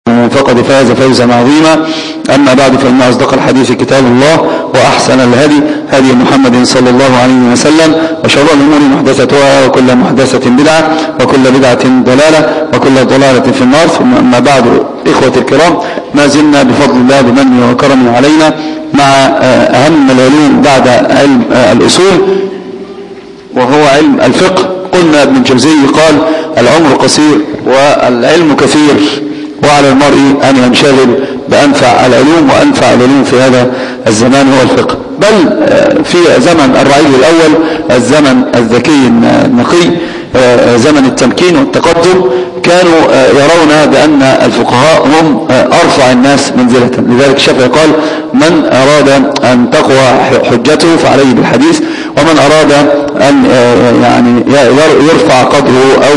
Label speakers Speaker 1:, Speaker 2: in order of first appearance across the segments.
Speaker 1: فقد فاز فوزا عظيما. أما بعد، فإن أصدق الحديث كتاب الله، وأحسن الهدي هدي محمد صلى الله عليه وسلم، وشر الأمور محدثتها، وكل محدثة بدعة، وكل بدعة ضلالة، وكل ضلالة في النار. ثم أما بعد، إخوة الكرام، ما زلنا بفضل الله بمنه وكرمه علينا مع أهم العلوم بعد علم الأصول، وهو علم الفقه. قلنا ابن الجوزي قال: العمر قصير والعلم كثير، وعلى المرء أن ينشغل بأنفع العلوم، وأنفع العلوم في هذا الزمان هو الفقه. بل في زمن الرعيل الأول، الزمن الذكي النقي، زمن التمكين والتقدم، كانوا يرون بأن الفقهاء هم أرفع الناس منزلة. لذلك الشافعي قال: من أراد أن تقوى حجته فعليه بالحديث، ومن أراد أن يعني يرفع قدره أو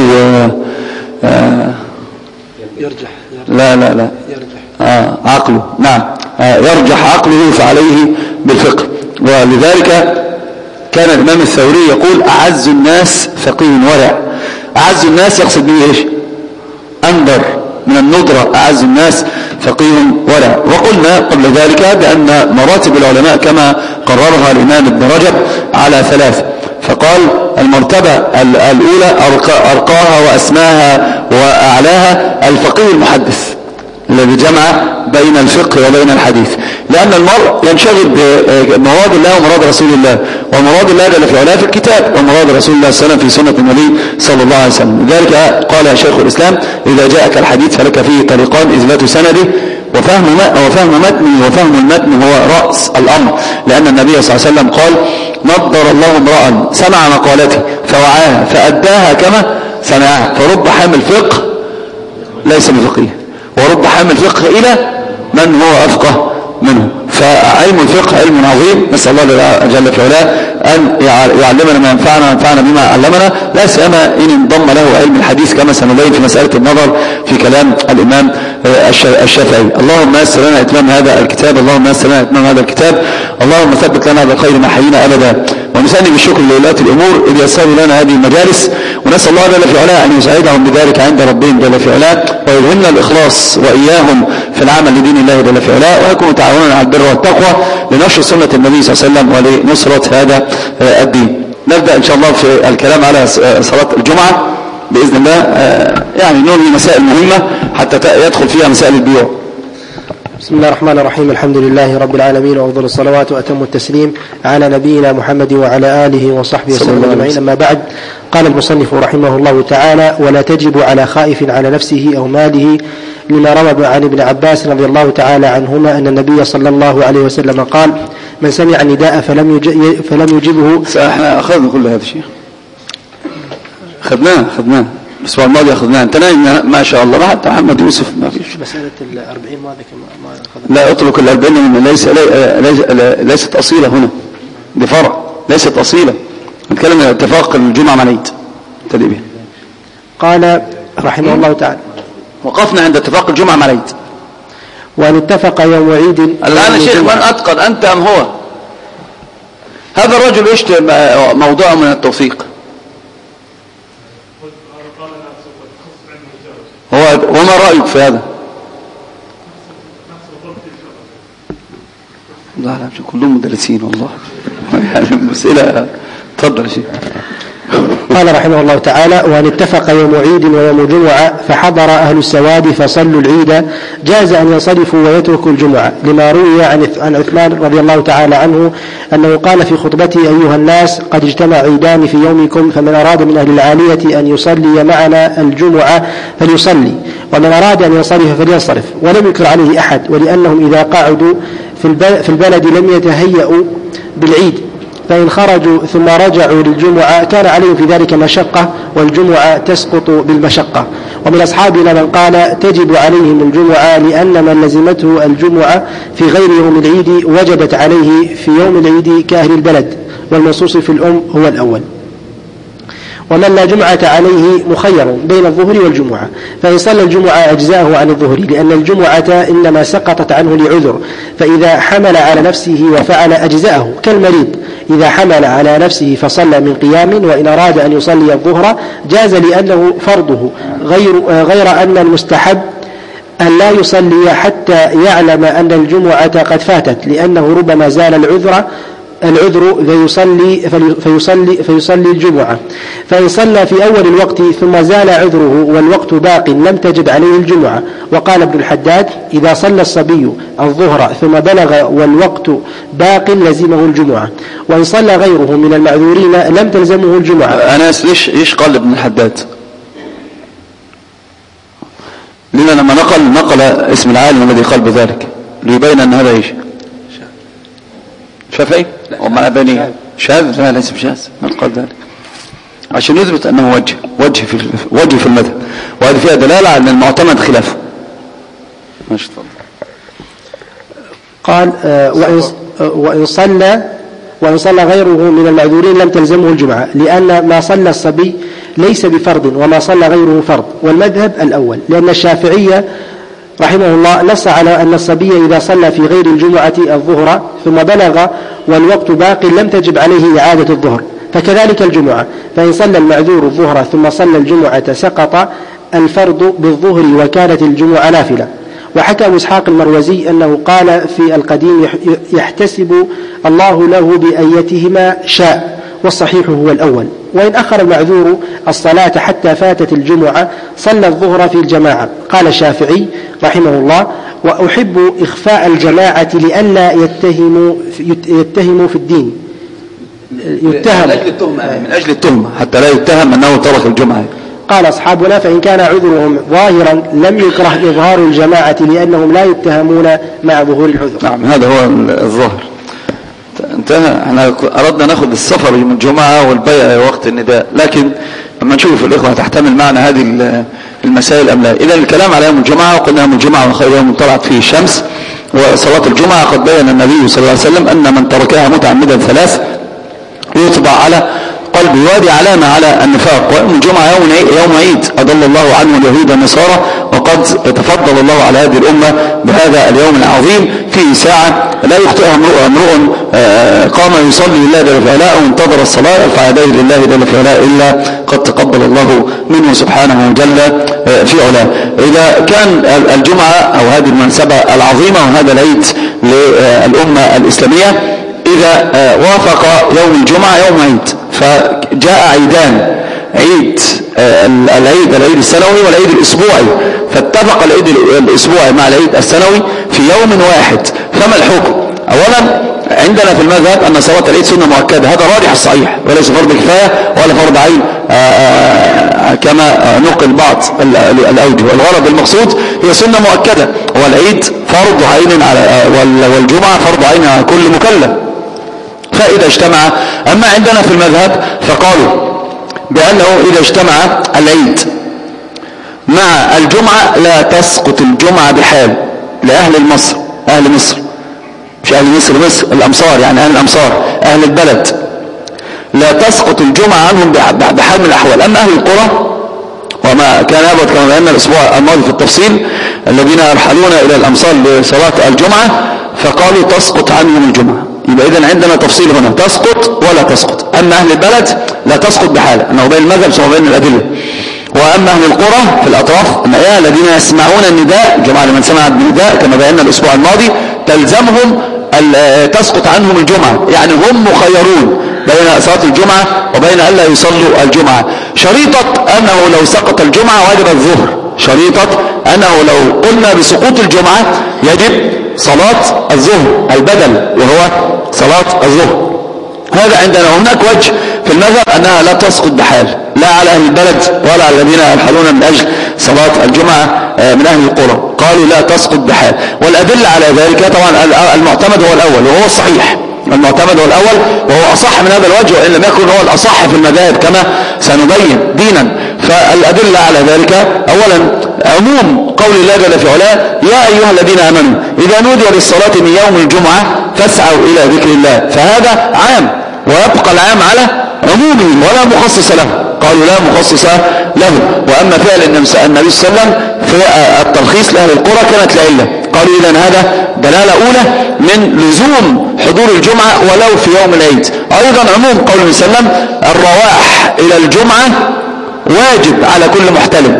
Speaker 2: يرجح
Speaker 1: عقله، نعم، يرجح عقله فعليه بالفقه. ولذلك كان الإمام الثوري يقول: أعز الناس فقيه ورع. أعز الناس يقصد به إيش؟ أندر من الندرة، أعز الناس فقيه ورع. وقلنا قبل ذلك بأن مراتب العلماء كما قررها الإمام ابن رجب على ثلاث، فقال: المرتبة الأولى أرقاها وأسماها وأعلاها الفقيه المحدث الذي جمع بين الفقه وبين الحديث، لأن المرء ينشغل بمراد الله ومراد رسول الله، ومراد الله جل في علاه في الكتاب، ومراد رسول الله صلى الله عليه وسلم في سنة النبي صلى الله عليه وسلم. لذلك قال شيخ الإسلام: إذا جاءك الحديث فلك فيه طريقان: إثبات سنده وفهم متنه، وفهم المتن هو رأس الأمر، لأن النبي صلى الله عليه وسلم قال: نضر الله امرأ سمع مقالتي فوعاها فأداها كما سمعها. فرب حامل فقه ليس بفقيه، ورب حامل فقه إلى من هو أفقه منه. فعلم الفقه علم عظيم، نسأل الله جل في علاه أن يعلمنا ما ينفعنا وينفعنا بما علمنا، لا سيما إن انضم له علم الحديث كما سنبين في مسألة النظر في كلام الإمام الشافعي. اللهم يسر لنا إتمام هذا الكتاب، اللهم يسر لنا إتمام هذا الكتاب، اللهم ثبت لنا بالخير ما حيينا أبدا. ونسأل بالشكر لولاة الأمور إذ يسروا لنا هذه المجالس، ونسأل الله جل في علاه أن يسعدهم بذلك عند ربهم جل في علاه، ويلهمنا الإخلاص وإياهم في العمل لدين الله جل في علاه، ويكونوا تعاوننا على البر والتقوى لنشر سنة النبي صلى الله عليه وسلم ولنصرة هذا الدين. نبدأ إن شاء الله في الكلام على صلاة الجمعة بإذن الله، يعني ننهي مسائل مهمة حتى يدخل فيها مسائل البيوع.
Speaker 2: بسم الله الرحمن الرحيم. الحمد لله رب العالمين، وأفضل الصلوات وأتم التسليم على نبينا محمد وعلى آله وصحبه وسلم أجمعين. أما بعد، قال المصنف رحمه الله تعالى: ولا تجب على خائف على نفسه أو ماله، لما روى عن ابن عباس رضي الله تعالى عنهما أن النبي صلى الله عليه وسلم قال: من سمع النداء فلم يجبه.
Speaker 1: احنا أخذنا كل هذا الشيء، خدناه الأسبوع الماضي، أخذناه. انت نايم ما شاء الله، ما حتى محمد يوسف ما فيش.
Speaker 2: مسألة 40 ماذا ما أخذنا.
Speaker 1: لا اترك 40، ليست أصيلة هنا، دي فرع، ليست أصيلة. نتكلم عن اتفاق الجمعة مع العيد ابتدئ به.
Speaker 2: قال رحمه الله تعالى:
Speaker 1: وقفنا عند اتفاق الجمعة مع العيد.
Speaker 2: وأن اتفق يوم عيد.
Speaker 1: الآن شيخ، من أتقن، أنت أم هو؟ هذا الرجل يشتم موضوع من التوثيق. وما رأيك في هذا؟ لا كلهم مدرسين والله. يعني المسألة. تفضل يا شيخ.
Speaker 2: قال رحمه الله تعالى: وأن اتفق يوم عيد ويوم جمعة فحضر أهل السواد فصلوا العيد، جاز أن ينصرفوا ويتركوا الجمعة، لما روي عن عثمان رضي الله تعالى عنه أنه قال في خطبته: أيها الناس، قد اجتمع عيدان في يومكم، فمن أراد من أهل العالية أن يصلي معنا الجمعة فليصلي، ومن أراد أن ينصرف فلينصرف. ولم يكر عليه أحد، ولأنهم إذا قعدوا في البلد لم يتهيأوا بالعيد، فإن خرجوا ثم رجعوا للجمعة كان عليهم في ذلك مشقة، والجمعة تسقط بالمشقة. ومن أصحابنا من قال: تجب عليهم الجمعة، لأن من لزمته الجمعة في غير يوم العيد وجبت عليه في يوم العيد كأهل البلد، والمنصوص في الأم هو الأول. ومن لا جمعة عليه مخير بين الظهر والجمعة، فإن صلى الجمعة أجزاءه عن الظهر، لأن الجمعة إنما سقطت عنه لعذر، فإذا حمل على نفسه وفعل أجزاءه، كالمريض إذا حمل على نفسه فصلى من قيام، وإن أراد أن يصلي الظهر جاز لأنه فرضه، غير أن المستحب أن لا يصلي حتى يعلم أن الجمعة قد فاتت، لأنه ربما زال العذر فيصلي الجمعة. فإن صلى في أول الوقت ثم زال عذره والوقت باق لم تجب عليه الجمعة. وقال ابن الحداد: إذا صلى الصبي الظهر ثم بلغ والوقت باق لزمه الجمعة، وإن صلى غيره من المعذورين لم تلزمه الجمعة.
Speaker 1: أنا ليش قال ابن الحداد؟ لأن لما نقل اسم العالم الذي قال بذلك ليبين أن هذا ايش؟ شافعي؟ ومعنى بني شاذ؟ لا، ليس بشاذ. من قال ذلك؟ عشان يثبت أنه وجه في المذهب، وهذه فيها دلالة على أن المعتمد خلافه. ماشي، تفضل.
Speaker 2: قال: وإن صلى غيره من المعذورين لم تلزمه الجمعة، لأن ما صلى الصبي ليس بفرض وما صلى غيره فرض، والمذهب الأول، لأن الشافعية رحمه الله نص على أن الصبي إذا صلى في غير الجمعة الظهر ثم بلغ والوقت باق لم تجب عليه إعادة الظهر، فكذلك الجمعة. فإن صلى المعذور الظهر ثم صلى الجمعة سقط الفرض بالظهر وكانت الجمعة نافلة. وحكى أبو إسحاق المروزي أنه قال في القديم: يحتسب الله له بأيتهما شاء، والصحيح هو الأول. وإن أخر المعذور الصلاة حتى فاتت الجمعة صلى الظهر في الجماعة. قال الشافعي رحمه الله: وأحب إخفاء الجماعة لئلا يتهم في الدين، يتهم
Speaker 1: من أجل التهمة حتى لا يتهم أنه ترك الجمعة.
Speaker 2: قال أصحابنا: فإن كان عذرهم ظاهرا لم يكره إظهار الجماعة لأنهم لا يتهمون مع ظهور العذر.
Speaker 1: نعم، هذا هو الظاهر. انتهى. احنا أردنا نأخذ السفر من الجمعة والبيع وقت النداء، لكن لما نشوف الإخوة تحتمل معنا هذه المسائل أم لا. إذن الكلام على يوم الجمعة، وقلنا يوم الجمعة وخير يوم طلعت فيه الشمس، وصلاة الجمعة قد بين النبي صلى الله عليه وسلم أن من تركها متعمدا 3 يطبع على قلبه، وهذه علامة على النفاق. ويوم الجمعة يوم عيد أضل الله عنه اليهود والنصارى، وقد تفضل الله على هذه الأمة بهذا اليوم العظيم فيه ساعة لا يخطئها امرؤ قام يصلي لله جل في علاه وانتظر الصلاة يرفع يديه لله جل في علاه إلا قد تقبل الله منه سبحانه وجل في علاه. إذا كان الجمعة أو هذه المناسبة العظيمة وهذا العيد للأمة الإسلامية إذا وافق يوم الجمعة يوم عيد، فجاء عيدان، العيد السنوي والعيد الأسبوعي، فاتفق العيد الأسبوعي مع العيد السنوي في يوم واحد، فما الحكم؟ أولا عندنا في المذهب أن صلاة العيد سنة مؤكدة، هذا الراجح الصحيح، وليس فرض كفاية ولا فرض عين كما نقل بعض الأوجه. والغرض المقصود هي سنة مؤكدة، والعيد فرض عين والجمعة فرض عين على كل مكلف، فإذا اجتمع. أما عندنا في المذهب فقالوا بأنه إذا اجتمع العيد مع الجمعة لا تسقط الجمعة بحال لأهل مصر، مش أهل مصر الأمصار، يعني أهل الأمصار أهل البلد لا تسقط الجمعة عنهم بحال من الأحوال. أما أهل القرى وما كان يبعد كما بينا الأسبوع الماضي في التفصيل الذين يرحلون إلى الأمصار لصلاة الجمعة فقالوا تسقط عنهم الجمعة. يبقى إذن عندنا تفصيل هنا، تسقط ولا تسقط. أما أهل البلد لا تسقط بحالة، أنه بين المذهب سوى بين الأدلة. وأما أهل القرى في الأطراف الذين يسمعون النداء، جماعة لمن سمع النداء كما بينا الأسبوع الماضي تلزمهم تسقط عنهم الجمعة، يعني هم مخيرون بين صلاة الجمعة وبين ألا يصلوا الجمعة. شريطة أنه لو سقط الجمعة واجب الظهر، شريطة أنه لو قلنا بسقوط الجمعة يجب صلاة الظهر البدل وهو صلاة الظهر. هذا عندنا. هناك وجه في المذهب أنها لا تسقط بحال، لا على أهل البلد ولا على الذين يرحلون من أجل صلاة الجمعة من أهل القرى، قالوا لا تسقط بحال. والأدلة على ذلك طبعا المعتمد هو الأول وهو الصحيح، المعتمد هو الأول وهو أصح من هذا الوجه، وإن لم يكن هو الأصح في المذاهب كما سنبين دينا. فالأدلة على ذلك أولا عموم قول الله جل في علاه يا أيها الذين آمنوا إذا نودي للصلاة من يوم الجمعة فاسعوا إلى ذكر الله، فهذا عام ويبقى العام على عمومه ولا مخصص له، قالوا لا مخصص له. وأما فعل النبي صلى الله عليه وسلم في الترخيص لأهل القرى كانت لعلة، قالوا إذن هذا دلالة أولى من لزوم حضور الجمعة ولو في يوم العيد. أيضا عموم قول النبي صلى الله عليه وسلم الرواح إلى الجمعة واجب على كل محتلم،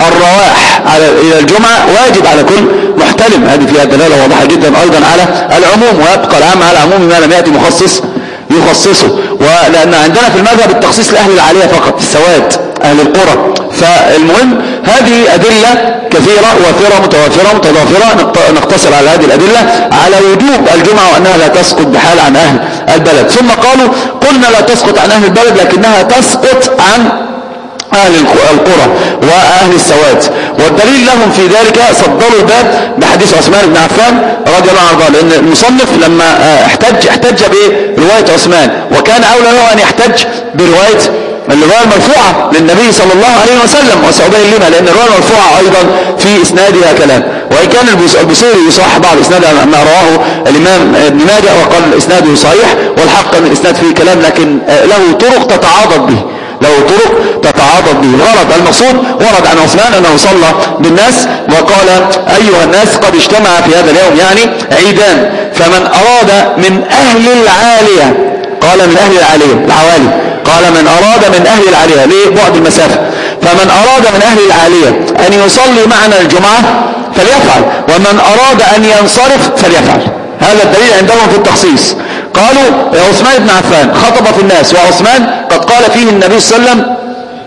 Speaker 1: الرواح إلى الجمعة واجب على كل محتلم. هذه فيها دلالة واضحة جدا أيضا على العموم، ويبقى العام على عموم ما لم يأتي مخصص يخصصه. ولأن عندنا في المذهب التخصيص لأهل العالية فقط، السواد أهل القرى. فالمهم هذه أدلة كثيرة وافرة متوافرة متضافرة، نقتصر على هذه الأدلة على وجوب الجمعة وأنها لا تسقط بحال عن أهل البلد. ثم قالوا قلنا لا تسقط عن أهل البلد لكنها تسقط عن أهل القرى وأهل السواد. والدليل لهم في ذلك صدروا الباب بحديث عثمان بن عفان رضي الله عنه، لأن المصنف لما احتج برواية عثمان، وكان أولى له أن يحتج برواية الرواية المرفوعة للنبي صلى الله عليه وسلم. وسأبين لما، لأن الرواية المرفوعة أيضا في إسنادها كلام، وإن كان البصيري يصحح بعض إسنادها ما رواه الإمام ابن ماجه وقال إسناده صحيح، والحق أن الإسناد فيه كلام، لكن له طرق تتعاضد به، له طرق تتعاضد به. الغرض المقصود ورد عن عثمان أنه صلى بالناس وقال أيها الناس قد اجتمع في هذا اليوم يعني عيدان، فمن أراد من أهل العالية، قال من أهل العالية العوالي، قال من أراد من أهل العالية ليه؟ بعد المسافة. فمن أراد من أهل العالية أن يصلي معنا الجمعة فليفعل، ومن أراد أن ينصرف فليفعل. هذا الدليل عندهم في التخصيص. قالوا يا عثمان بن عفان خطب في الناس، وعثمان قد قال فيه النبي صلى الله عليه وسلم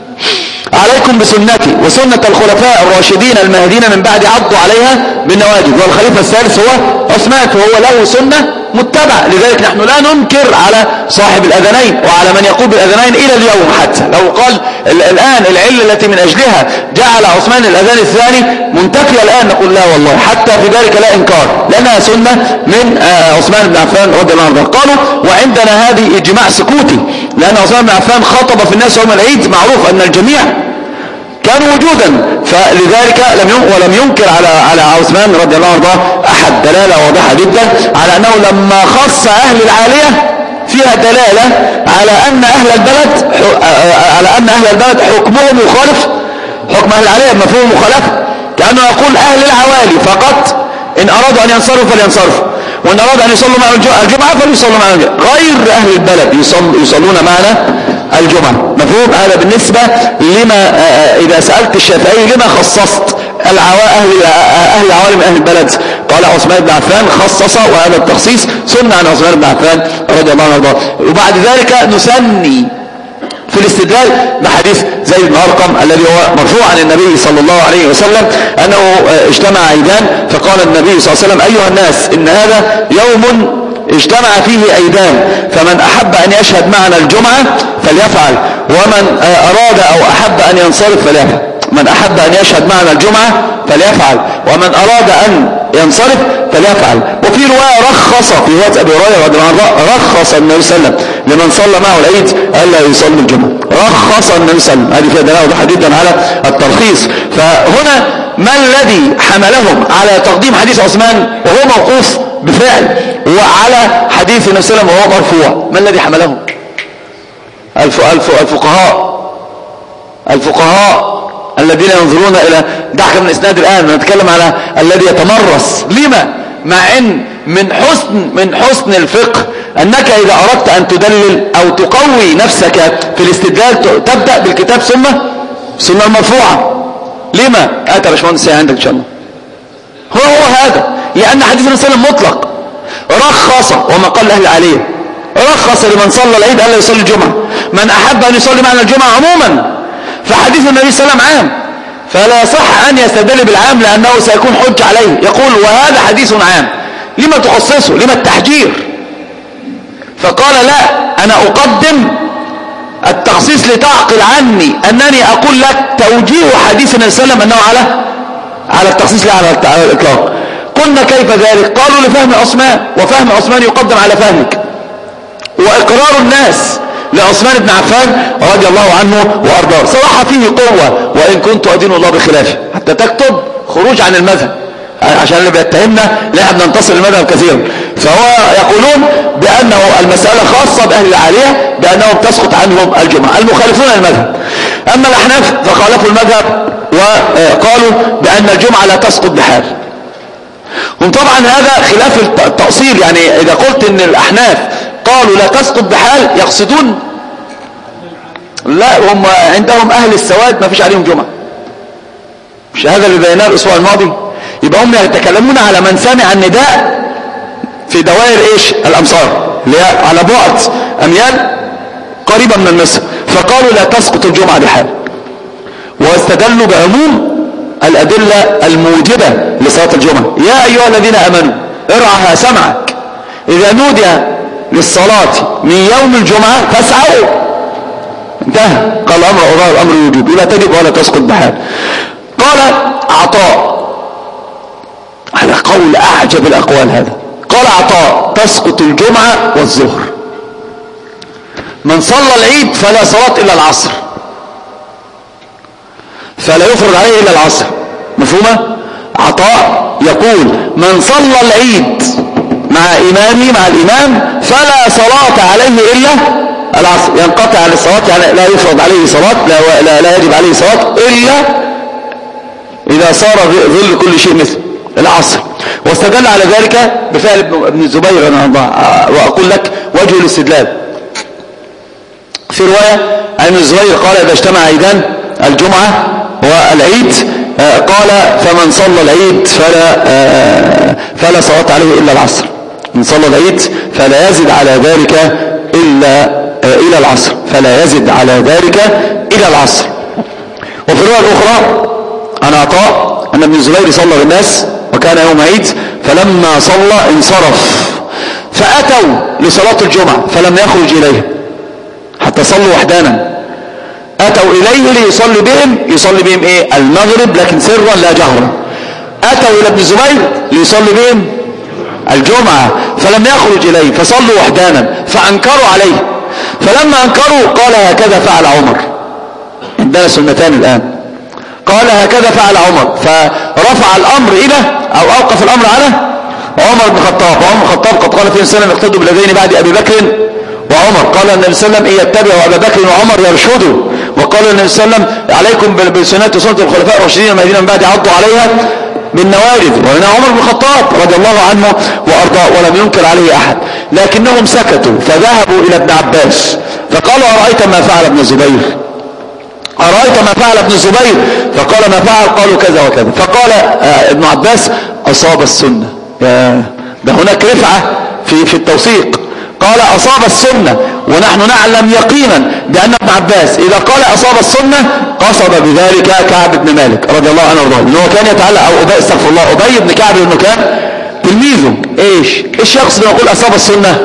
Speaker 1: عليكم بسنتي وسنة الخلفاء الراشدين المهديين من بعد عضوا عليها بالنواجذ، والخليفة الثالث هو عثمان، فهو له سنة متبع. لذلك نحن لا ننكر على صاحب الأذنين وعلى من يقول بالأذنين إلى اليوم. حتى لو قال الآن العلة التي من أجلها جعل عثمان الأذان الثاني منتفية الآن، نقول لا والله، حتى في ذلك لا إنكار، لأنها سنة من عثمان بن عفان رضي الله عنه. قالوا وعندنا هذه إجماع سكوتي، لأن عثمان بن عفان خطب في الناس يوم العيد، معروف أن الجميع كانوا وجودا، فلذلك ولم ينكر على عثمان رضي الله عنه أحد. دلالة واضحة جدا على أنه لما خص أهل العالية فيها دلالة على أن أهل البلد حكمهم يخالف حكم أهل العالية بمفهوم مخالفة، كأنه يقول أهل العوالي فقط إن أرادوا أن ينصرفوا فلينصرفوا، وإن أرادوا أن يصلوا معنا الجمعة فليصلوا معنا الجمعة، غير أهل البلد يصلون معنا الجمعة. مفهوم؟ هذا بالنسبة لما إذا سألت الشافعي لما خصصت أهل العوالم أهل البلد، قال عثمان بن عفان خصص، وهذا التخصيص سنة عن عثمان بن عفان رضي الله عنه. وبعد ذلك نسني في الاستدلال بحديث زيد بن أرقم الذي هو مرفوع عن النبي صلى الله عليه وسلم أنه اجتمع عيدان، فقال النبي صلى الله عليه وسلم أيها الناس إن هذا يوم اجتمع فيه عيدان، فمن أحب أن يشهد معنا الجمعة فليفعل، ومن أراد أو أحب أن ينصرف فليفعل. من أحب أن يشهد معنا الجمعة فليفعل، ومن أراد أن ينصرف فليفعل. وفي رواية رخص في رواية أبي هريرة رضي الله عنه، رخص النبي صلى الله عليه وسلم لمن صلى معه العيد ألا يصلي الجمعة، رخص النبي صلى الله عليه وسلم. هذه فيها دلالة واضحة جدا على الترخيص. فهنا ما الذي حملهم على تقديم حديث عثمان وهو موقوف بفعل وعلى حديث النبي صلى الله عليه وسلم وهو مرفوع؟ ما الذي حملهم؟ الفقهاء الذين ينظرون إلى دعك من إسناد الآن، نتكلم على الذي يتمرس. لما؟ مع أن من حسن الفقه أنك إذا أردت أن تدلل أو تقوي نفسك في الاستدلال تبدأ بالكتاب سنة المرفوعة. لما؟ يا باشمهندس عندك إن شاء الله. هو هذا، لأن حديث النبي صلى الله عليه وسلم مطلق، رخص وما قال أهل عليه، رخص لمن صلى العيد ألا يصلي الجمعة، من أحب أن يصلي معنا الجمعة عموما، فحديث النبي صلى الله عليه وسلم عام، فلا يصح أن يستدل بالعام لأنه سيكون حج عليه. يقول وهذا حديث عام، لما تخصصه؟ لما التحجير؟ فقال لا، أنا أقدم التخصيص لتعقل عني أنني أقول لك توجيه حديث النبي صلى الله عليه وسلم أنه على التخصيص لا على الإطلاق. قلنا كيف ذلك؟ قالوا لفهم عثمان، وفهم عثمان يقدم على فهمك، وإقرار الناس لعثمان بن عفان رضي الله عنه وأرضاه صراحة فيه قوة، وإن كنت أدين الله بخلافه، حتى تكتب خروج عن المذهب عشان اللي بيتهمنا لا احنا بننتصر المذهب كثيرا. فهو يقولون بأنه المسألة خاصة بأهل العالية بأنهم تسقط عنهم الجمعة، المخالفون المذهب. أما الأحناف فخالفوا المذهب وقالوا بأن الجمعة لا تسقط بحال. هم طبعا هذا خلاف التأصيل، يعني إذا قلت إن الأحناف قالوا لا تسقط بحال يقصدون لا، هم عندهم أهل السواد ما فيش عليهم جمعة، مش هذا اللي بيناه الاسبوع الماضي؟ يبقى هم يتكلمون على من سمع النداء في دوائر ايش الامصار اللي هي على بعد اميال قريبا من مصر، فقالوا لا تسقط الجمعة بحال، واستدلوا بعموم الادلة الموجبة لصلاة الجمعة. يا ايها الذين امنوا ارعها سمعك اذا نودي للصلاة من يوم الجمعة فاسعوا. انتهى. قال الامر وجوب، لا تجب ولا تسقط بحال. قال عطاء، هذا قول اعجب الاقوال هذا، قال عطاء تسقط الجمعة والظهر، من صلى العيد فلا صلاة الا العصر، فلا يفرض عليه الا العصر. مفهومة؟ عطاء يقول من صلى العيد مع امامه مع الامام فلا صلاة عليه الا العصر، ينقطع عن الصلاة، يعني لا يفرض عليه صلاة، لا يجب عليه صلاة الا اذا صار ظل كل شيء مثل العصر. واستدل على ذلك بفعل ابن الزبير رضي الله عنه. واقول لك وجه الاستدلال في رواية عن ابن الزبير قال اذا اجتمع عيدان الجمعة والعيد قال فمن صلى العيد فلا صلاة عليه الا العصر، من صلى العيد فلا يزد على ذلك الى العصر، فلا يزد على ذلك الى العصر. وفي الرواية الاخرى عن عطاء ان ابن الزبير صلى بالناس وكان يوم عيد، فلما صلى انصرف فاتوا لصلاة الجمعة فلم يخرج اليهم حتى صلوا وحدانا، اتوا اليه يصلي بهم ايه المغرب لكن سرا لا جهرا. اتوا الى ابن الزبير ليصلي بهم الجمعة فلم يخرج اليه فصلوا وحدانا فانكروا عليه، فلما انكروا قال هكذا فعل عمر. عندنا سنتان الان. قال هكذا فعل عمر، فرفع الامر الى او اوقف الامر على عمر بن الخطاب. وعمر بن الخطاب قد قال فيه السلام اقتدوا بالذين بعد ابي بكر وعمر. قال النبي صلى الله عليه وسلم ان يتبعوا ابا بكر وعمر يرشدوا. وقال النبي صلى الله عليه وسلم عليكم بسنة وسنة الخلفاء الراشدين المهديين من بعد عضوا عليها بالنواجذ. وهنا عمر بن الخطاب رضي الله عنه وارضاه ولم ينكر عليه احد، لكنهم سكتوا فذهبوا الى ابن عباس فقالوا ارايت ما فعل ابن الزبير، أرأيت ما فعل ابن الزبير؟ فقال ما فعل؟ قالوا كذا وكذا. فقال ابن عباس أصاب السنة. ده هناك رفعة في التوثيق. قال أصاب السنة، ونحن نعلم يقينا بأن ابن عباس إذا قال أصاب السنة قصد بذلك كعب بن مالك رضي الله عنه وارضاه، لأنه كان يتعلق أو استغفر الله أبي بن كعب لأنه كان تلميذه. إيش يقصد لما يقول أصاب السنة؟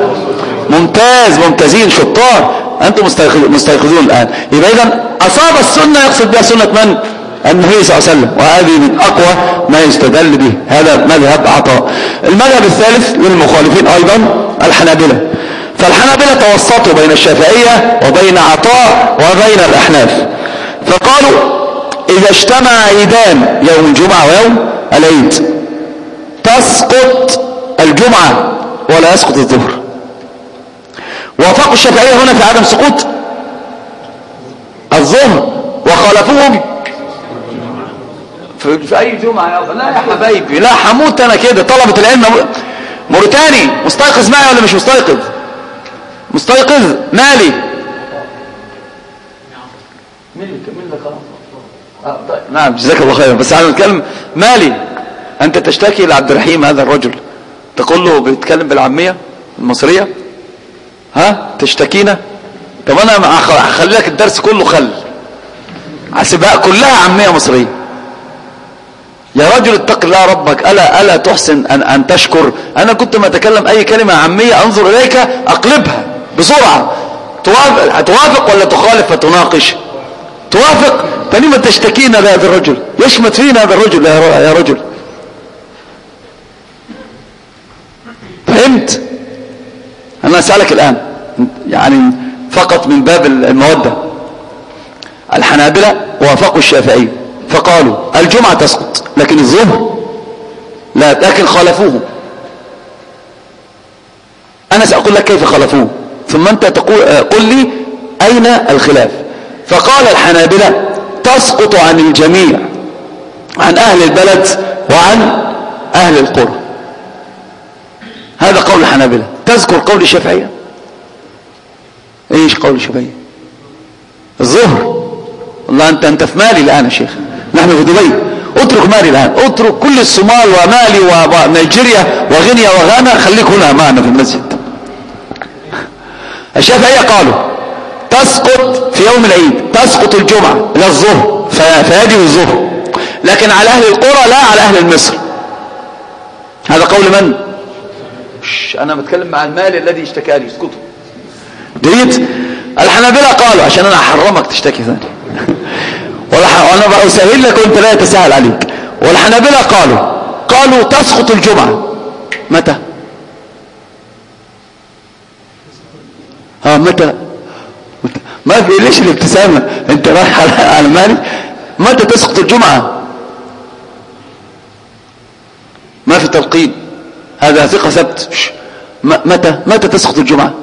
Speaker 1: ممتازين شطار، أنتم مستيقظون الآن. يبقى إذن أصاب السنة يقصد بها سنة من؟ النبي صلى الله عليه وسلم، وهذه من أقوى ما يستدل به. هذا مذهب عطاء. المذهب الثالث للمخالفين أيضا الحنابلة. فالحنابلة توسطوا بين الشافعية وبين عطاء وبين الأحناف، فقالوا إذا اجتمع عيدان يوم الجمعة ويوم العيد تسقط الجمعة ولا يسقط الظهر. وافقوا الشافعية هنا في عدم سقوط الظهر، وخالفوهم في اي جمعة يا لا يا حبايبي، لا حموت انا كده. طلبة العلم موريتاني مستيقظ معي ولا مش مستيقظ؟ مستيقظ. مالي طيب. نعم جزاك الله خيرا. بس انا بتكلم مالي. انت تشتكي لعبد الرحيم هذا الرجل تقول له بيتكلم بالعامية المصرية، ها تشتكينا؟ طب انا هخلي لك الدرس كله خل عسباء كلها عامية مصرية. يا رجل اتق الله ربك، ألا تحسن أن تشكر؟ أنا كنت ما أتكلم أي كلمة عامية أنظر إليك أقلبها بسرعة، توافق ولا تخالف فتناقش؟ توافق. فلما تشتكينا لهذا الرجل؟ يشمت فينا هذا الرجل يا رجل. فهمت؟ أنا أسألك الآن يعني فقط من باب المودة. الحنابلة وافقوا الشافعي فقالوا الجمعة تسقط لكن الظهر لا، لكن خالفوه. أنا سأقول لك كيف خالفوه ثم أنت قل لي أين الخلاف. فقال الحنابلة تسقط عن الجميع، عن أهل البلد وعن أهل القرى. هذا قول الحنابلة. تذكر قول الشافعية؟ ايش قول الشافعية؟ الظهر. والله انت في مالي الآن يا شيخ، نحن في دبي اترك مالي الآن، اترك كل الصومال ومالي ونيجيريا وغينيا وغانا، خليك هنا معنا في المسجد. الشافعية قالوا تسقط في يوم العيد، تسقط الجمعة إلى الظهر فيجب الظهر، لكن على أهل القرى لا على أهل مصر. هذا قول من؟ أنا بتكلم مع المال الذي اشتكى لي، اسكتوا. جيد. الحنابلة قالوا، عشان أنا أحرمك تشتكي ثاني وأنا بأسهل لك وأنت لا يتسهل عليك. والحنابلة قالوا تسقط الجمعة متى؟ متى؟ ما في ليش الابتسامة؟ انت رايح على مالي. متى تسقط الجمعة؟ ما في تلقين، هذا ثقة ثبت. متى تسقط الجمعة؟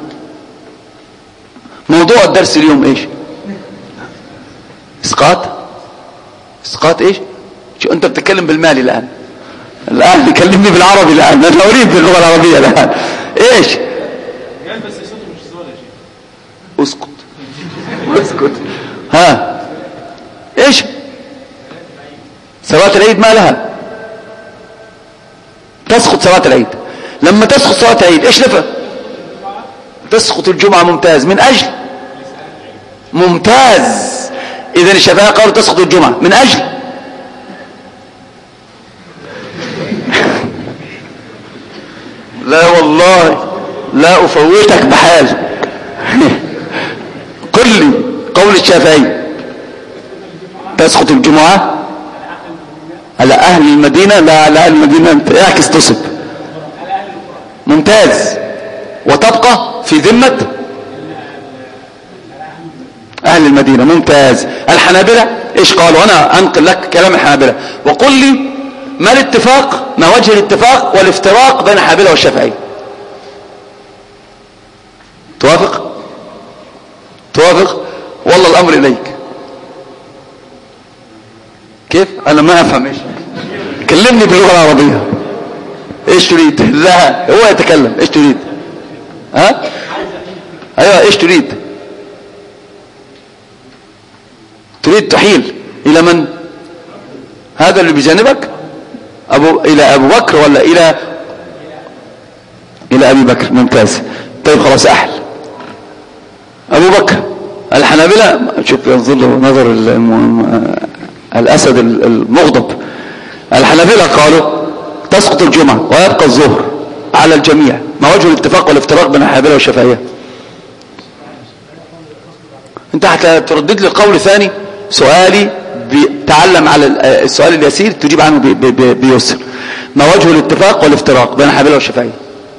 Speaker 1: موضوع الدرس اليوم ايش؟ اسقاط ايش؟ شو انت بتتكلم بالمالي الان بتكلمني بالعربي الان، انا اريد باللغة العربية الان. ايش؟ اسكت. ايش صلاة العيد؟ ما لها تسقط صلاة العيد. لما تسقط صلاة العيد ايش نفع؟ تسقط الجمعة. ممتاز. من اجل ممتاز. اذا الشافعية قالوا تسقط الجمعة من اجل لا والله لا افوتك بحال كل قول الشافعي تسقط الجمعة على أهل المدينة، لا على أهل المدينة انت اعكس تصب. ممتاز. وتبقى في ذمة أهل المدينة. ممتاز. الحنابلة ايش قالوا؟ أنا أنقل لك كلام الحنابلة وقل لي ما الاتفاق، ما وجه الاتفاق والافتراق بين الحنابلة والشافعية. توافق؟ والله الأمر إليك. كيف؟ أنا ما أفهم إيش. كلمني باللغة العربية. إيش تريد؟ لا هو يتكلم. إيش تريد؟ أيوة إيش تريد؟ تريد تحيل إلى من؟ هذا اللي بجانبك؟ إلى أبو بكر ولا إلى أبي بكر؟ ممتاز. طيب خلاص أحل أبو بكر. الحنابلة شوف ينظر له نظر الأسد المغضب. الحنابلة قالوا تسقط الجمعة ويبقى الظهر على الجميع. ما وجه الاتفاق والافتراق بين الحنابلة والشافعية؟ انت هتردد لي قول ثاني. سؤالي تعلم على السؤال اليسير تجيب عنه بيسر. ما وجه الاتفاق والافتراق بين الحنابلة والشافعية؟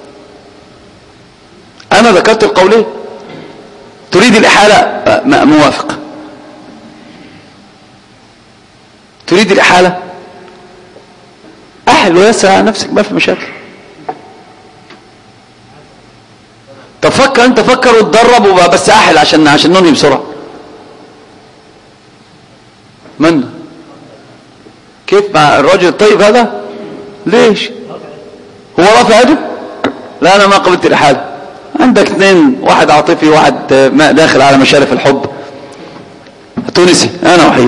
Speaker 1: انا ذكرت القولين. تريد الإحالة؟ موافق. تريد الإحالة؟ أحل ويسر على نفسك، ما في مشاكل. طب فكر انت، فكر وتدرب بس أحل عشان ننهي بسرعة. من كيف مع الرجل الطيب هذا؟ ليش هو رافع يده؟ لا أنا ما قبلت الإحالة. عندك اثنين، واحد عاطفي واحد ما داخل على مشارف الحب. تونسي أنا وحيل.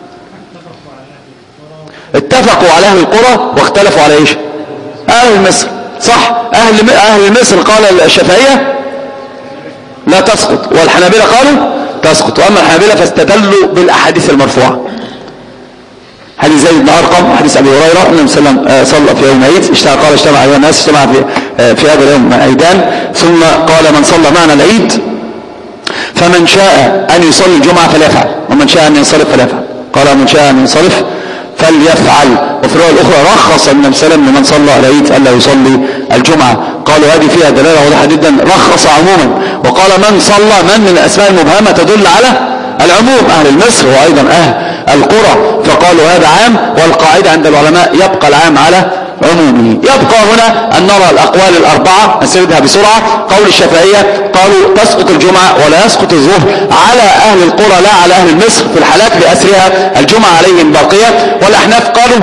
Speaker 1: اتفقوا على أهل القرى واختلفوا على إيش؟ أهل مصر. صح. أهل مصر قال الشافعية لا تسقط، والحنابلة قالوا تسقط. وأما الحنابلة فاستدلوا بالأحاديث المرفوعة. حديث زيد بن أرقم، حديث أبي هريرة النبي صلى الله عليه وسلم صلى في يوم عيد، اجتمع أيها الناس، اجتمع في هذا اليوم عيدان، ثم قال من صلى معنا العيد فمن شاء أن يصلي الجمعة فليفعل، ومن شاء أن ينصرف فليفعل. قال من شاء أن ينصرف فليفعل. وفي الرواية الأخرى رخص النبي صلى الله عليه وسلم لمن صلى العيد ألا يصلي الجمعة. قالوا هذه فيها دلالة واضحة جدا، رخص عموما. وقال من صلى، من الأسماء المبهمة تدل على العموم، أهل مصر وأيضا أهل القرى. فقالوا هذا عام، والقاعدة عند العلماء يبقى العام على عمومه. يبقى هنا أن نرى الأقوال الأربعة، نسردها بسرعة. قول الشافعية قالوا تسقط الجمعة ولا يسقط الظهر على أهل القرى لا على أهل مصر في الحالات بأسرها الجمعة عليهم باقية. والأحناف قالوا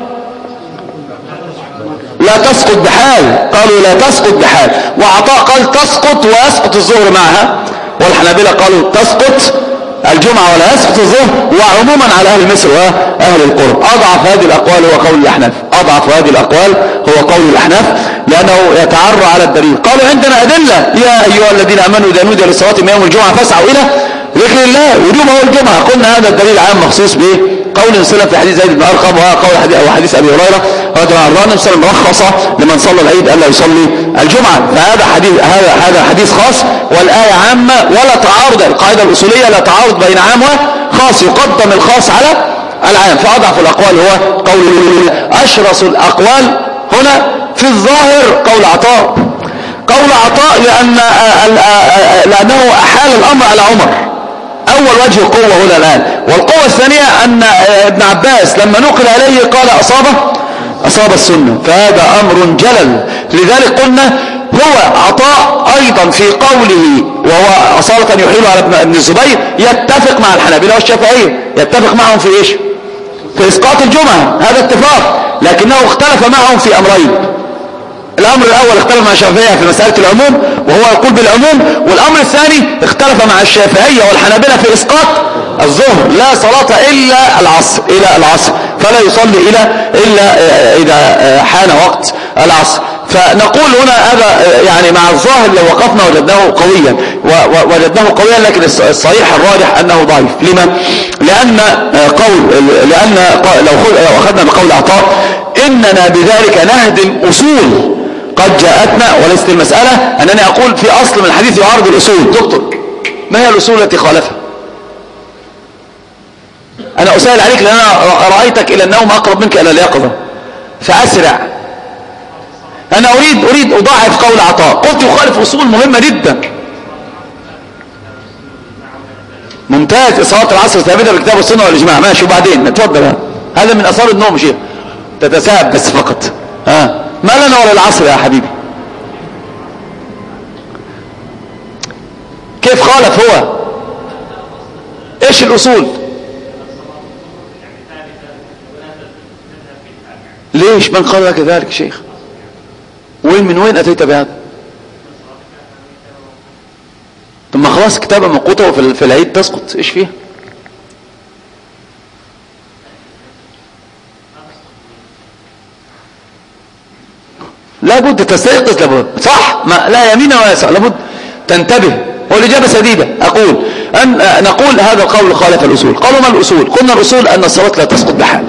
Speaker 1: لا تسقط بحال، قالوا لا تسقط بحال. وعطاء قال تسقط ويسقط الظهر معها. والحنابلة قالوا تسقط الجمعة ولا يسقط الظهر، وعموما على أهل مصر وأهل القرى. أضعف هذه الأقوال هو قول الأحناف، أضعف هذه الأقوال هو قول الأحناف، لأنه يتعرى على الدليل. قالوا عندنا أدلة: يا أيها الذين آمنوا إذا نودي للصلاة من يوم الجمعة فاسعوا إلى ذكر الله، وجوبه الجمعة. قلنا هذا الدليل عام مخصوص به قول سلم في حديث زيد بن أرقم وقول حديث أبي هريرة رضي الله عنه أن سلم رخص لمن صلى العيد ألا يصلي الجمعة، فهذا حديث هذا حديث خاص، والآية عامة ولا تعارض. القاعدة الأصولية لا تعارض بين عام وخاص، يقدم الخاص على العام. فأضعف الأقوال هو قول. أشرس الأقوال هنا في الظاهر قول عطاء، لأنه أحال الأمر على عمر. أول وجه القوة هنا الآن. والقوة الثانية أن ابن عباس لما نقل عليه قال أصاب السنة، فهذا أمر جلل. لذلك قلنا هو عطاء أيضا في قوله، وهو أصالة يحيل على ابن الزبير، يتفق مع الحنابلة والشافعية، يتفق معهم في إيش؟ في إسقاط الجمعة، هذا اتفاق. لكنه اختلف معهم في أمرين. الأمر الأول اختلف مع الشافعية في مسألة العموم، وهو يقول بالعموم. والأمر الثاني اختلف مع الشافعية والحنابلة في إسقاط الظهر، لا صلاة إلا العصر، فلا يصلي إلا إذا حان وقت العصر. فنقول هنا هذا يعني مع الظاهر لو وقفنا وجدناه قويا، لكن الصحيح الراجح أنه ضعيف. لما؟ لأن لو أخذنا بقول عطاء إننا بذلك نهدم أصول قد جاءتنا، وليست المسألة أنني أقول في أصل من الحديث يعارض الأصول. دكتور، ما هي الأصول التي خالفها؟ أنا أسأل عليك لأن أنا رأيتك إلى النوم أقرب منك إلى اليقظة، فأسرع. أنا أريد أضاعف قول عطاء. قلت يخالف أصول مهمة جدا. ممتاز. صلاة العصر ثابتة بالكتاب والسنة والإجماع، ماشي. وبعدين نتفضل. هذا من أثار النوم شيء تتساهل بس فقط. ما لنا ولا العصر يا حبيبي. كيف خالف هو؟ ايش الأصول؟ ليش من قال لك ذلك شيخ؟ من وين أتيت بهذا؟ ثم خلاص كتابة موقوتة وفي العيد تسقط، ايش فيها؟ لابد تستيقظ، لابد صح، ما لا يمين ولا يسار، لابد تنتبه. والإجابة سديدة. أقول نقول هذا القول خالف الأصول. قالوا ما الأصول؟ قلنا الأصول أن الصلاة لا تسقط بحال.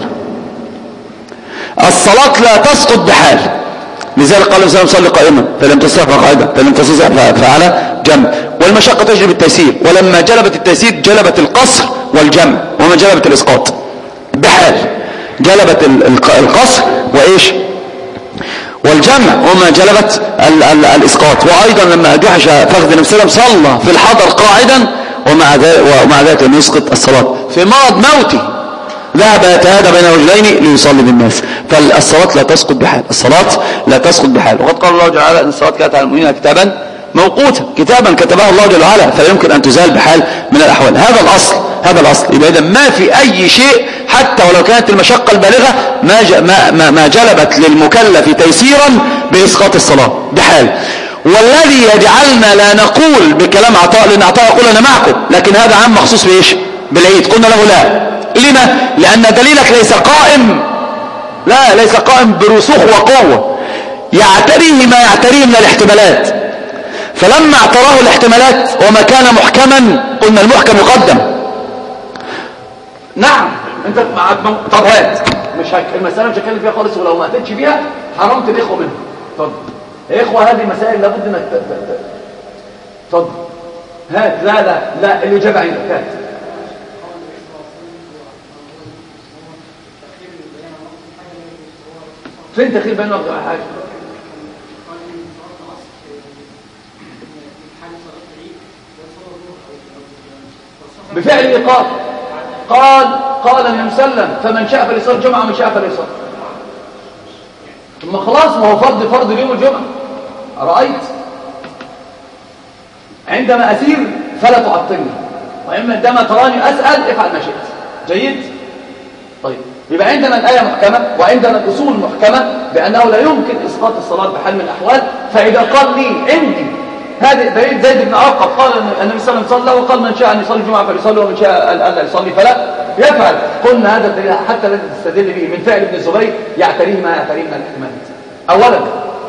Speaker 1: الصلاة لا تسقط بحال. لذلك قال الإنسان صلي قائما فلم تستطع فقاعدا فلم تستطع فعلى جنب. والمشقة تجلب التيسير، ولما جلبت التيسير جلبت القصر والجمع، وما جلبت الإسقاط بحال. جلبت القصر وإيش؟ والجمع، وما جلبت الإسقاط. وأيضا لما جحش فخذ النبي صلى الله عليه وسلم صلى في الحضر قاعدا، ومع ذلك لم يسقط الصلاة. في مرض موتي ذهب يتهادى بين رجلين ليصلي بالناس. فالصلاة لا تسقط بحال، الصلاة لا تسقط بحال. وقد قال الله جل وعلا ان الصلاة كانت على المؤمنين كتابا موقوتا، كتابا كتبه الله جل وعلا، فلا يمكن ان تزال بحال من الاحوال. هذا الاصل. يبقى اذا ما في اي شيء حتى ولو كانت المشقة البالغة ما جلبت للمكلف تيسيرا باسقاط الصلاة بحال. والذي يجعلنا لا نقول بكلام عطاء، لان عطاء يقول انا معكم، لكن هذا عام مخصوص بايش؟ بالعيد. قلنا له لا. لما؟ لأن دليلك ليس قائم برسوخ وقوة، يعتريه ما يعتريه من الاحتمالات. فلما اعتراه الاحتمالات وما كان محكما قلنا المحكم يقدم. نعم انت طب هات، مش المسألة مش هتكلم فيها خالص، ولو ما اتتش بيها حرمت الإخوة منها. اتفضل يا إخوة، هذه مسائل لابد انك اتفضل هات. لا الإجابة عندك. هات. فين تخيل بين وقت حاجة؟ بفعل الإيقاف. قال النبي صلى الله عليه وسلم فمن شاء فليصلي الجمعة ومن شاء فليصلي. ثم خلاص، ما هو فرض اليوم الجمعة. رأيت عندما أسير فلا تعطلني، وعندما تراني أسأل افعل ما شئت. جيد؟ طيب، يبقى عندنا الآية محكمة وعندنا الأصول محكمة بأنه لا يمكن إسقاط الصلاة بحال من الأحوال. فإذا قال لي عندي هذا دليل زيد بن أرقم قال أن النبي صلى الله عليه وسلم صلى وقال من شاء أن يصلي الجمعة فليصلي ومن شاء أن لا يصلي فلا يفعل. قلنا هذا الدليل حتى الذي تستدل به من فعل ابن الزبير يعتريه ما يعتريه من الاحتمالات. أولا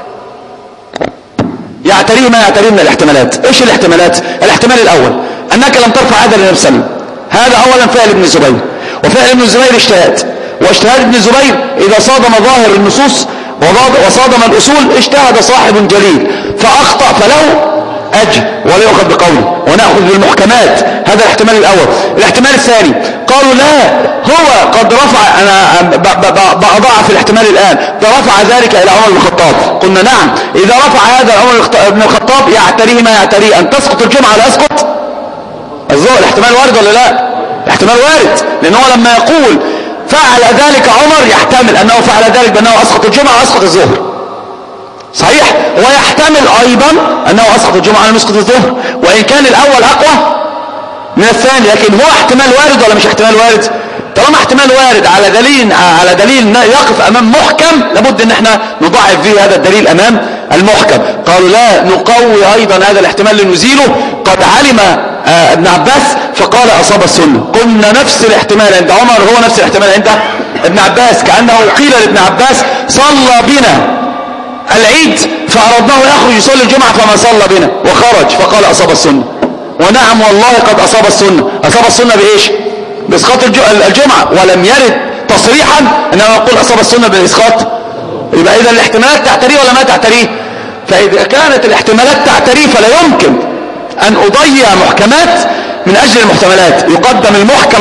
Speaker 1: يعتريه ما يعتريه من الاحتمالات. إيش الاحتمالات؟ الاحتمال الأول أنك لم ترفع هذا للنبي صلى الله عليه وسلم، هذا أولا فعل ابن الزبير، وفعل ابن الزبير اجتهاد، واجتهاد ابن الزبير إذا صادم ظاهر النصوص وصادم الأصول اجتهد صاحب جليل فأخطأ فله أجر ولا يؤخذ بقوله ونأخذ بالمحكمات. هذا الاحتمال الأول. الاحتمال الثاني قالوا لا هو قد رفع، أنا بأضاعف الاحتمال الآن، رفع ذلك إلى عمر بن الخطاب. قلنا نعم إذا رفع هذا عمر بن الخطاب يعتريه ما يعتريه أن تسقط الجمعة لا يسقط الظهر. الاحتمال وارد ولا لا؟ الاحتمال وارد، لأنه لما يقول فعل ذلك عمر يحتمل أنه فعل ذلك بأنه أسقط الجمعة وأسقط الظهر، صحيح؟ ويحتمل أيضا أنه أسقط الجمعة ويسقط الظهر، وإن كان الأول أقوى من الثاني، لكن هو احتمال وارد ولا مش احتمال وارد؟ طالما احتمال وارد على دليل يقف أمام محكم لابد أن احنا نضاعف فيه هذا الدليل أمام المحكم. قالوا لا نقوي أيضا هذا الاحتمال لنزيله. قد علم ابن عباس فقال أصاب السنة. قلنا نفس الاحتمال عند عمر هو نفس الاحتمال عند ابن عباس، كأنه قيل لابن عباس صلى بنا العيد فأردناه يخرج يصلي الجمعة فما صلى بنا وخرج فقال أصاب السنة. ونعم والله قد أصاب السنة. أصاب السنة بإيش؟ بإسقاط الجمعة، ولم يرد تصريحا أنه يقول أصاب السنة بالإسقاط. يبقى إذا الاحتمالات تعتريه ولا ما تعتريه؟ فإذا كانت الاحتمالات تعتريه فلا يمكن أن أضيع محكمات من أجل المحتملات. يقدم المحكم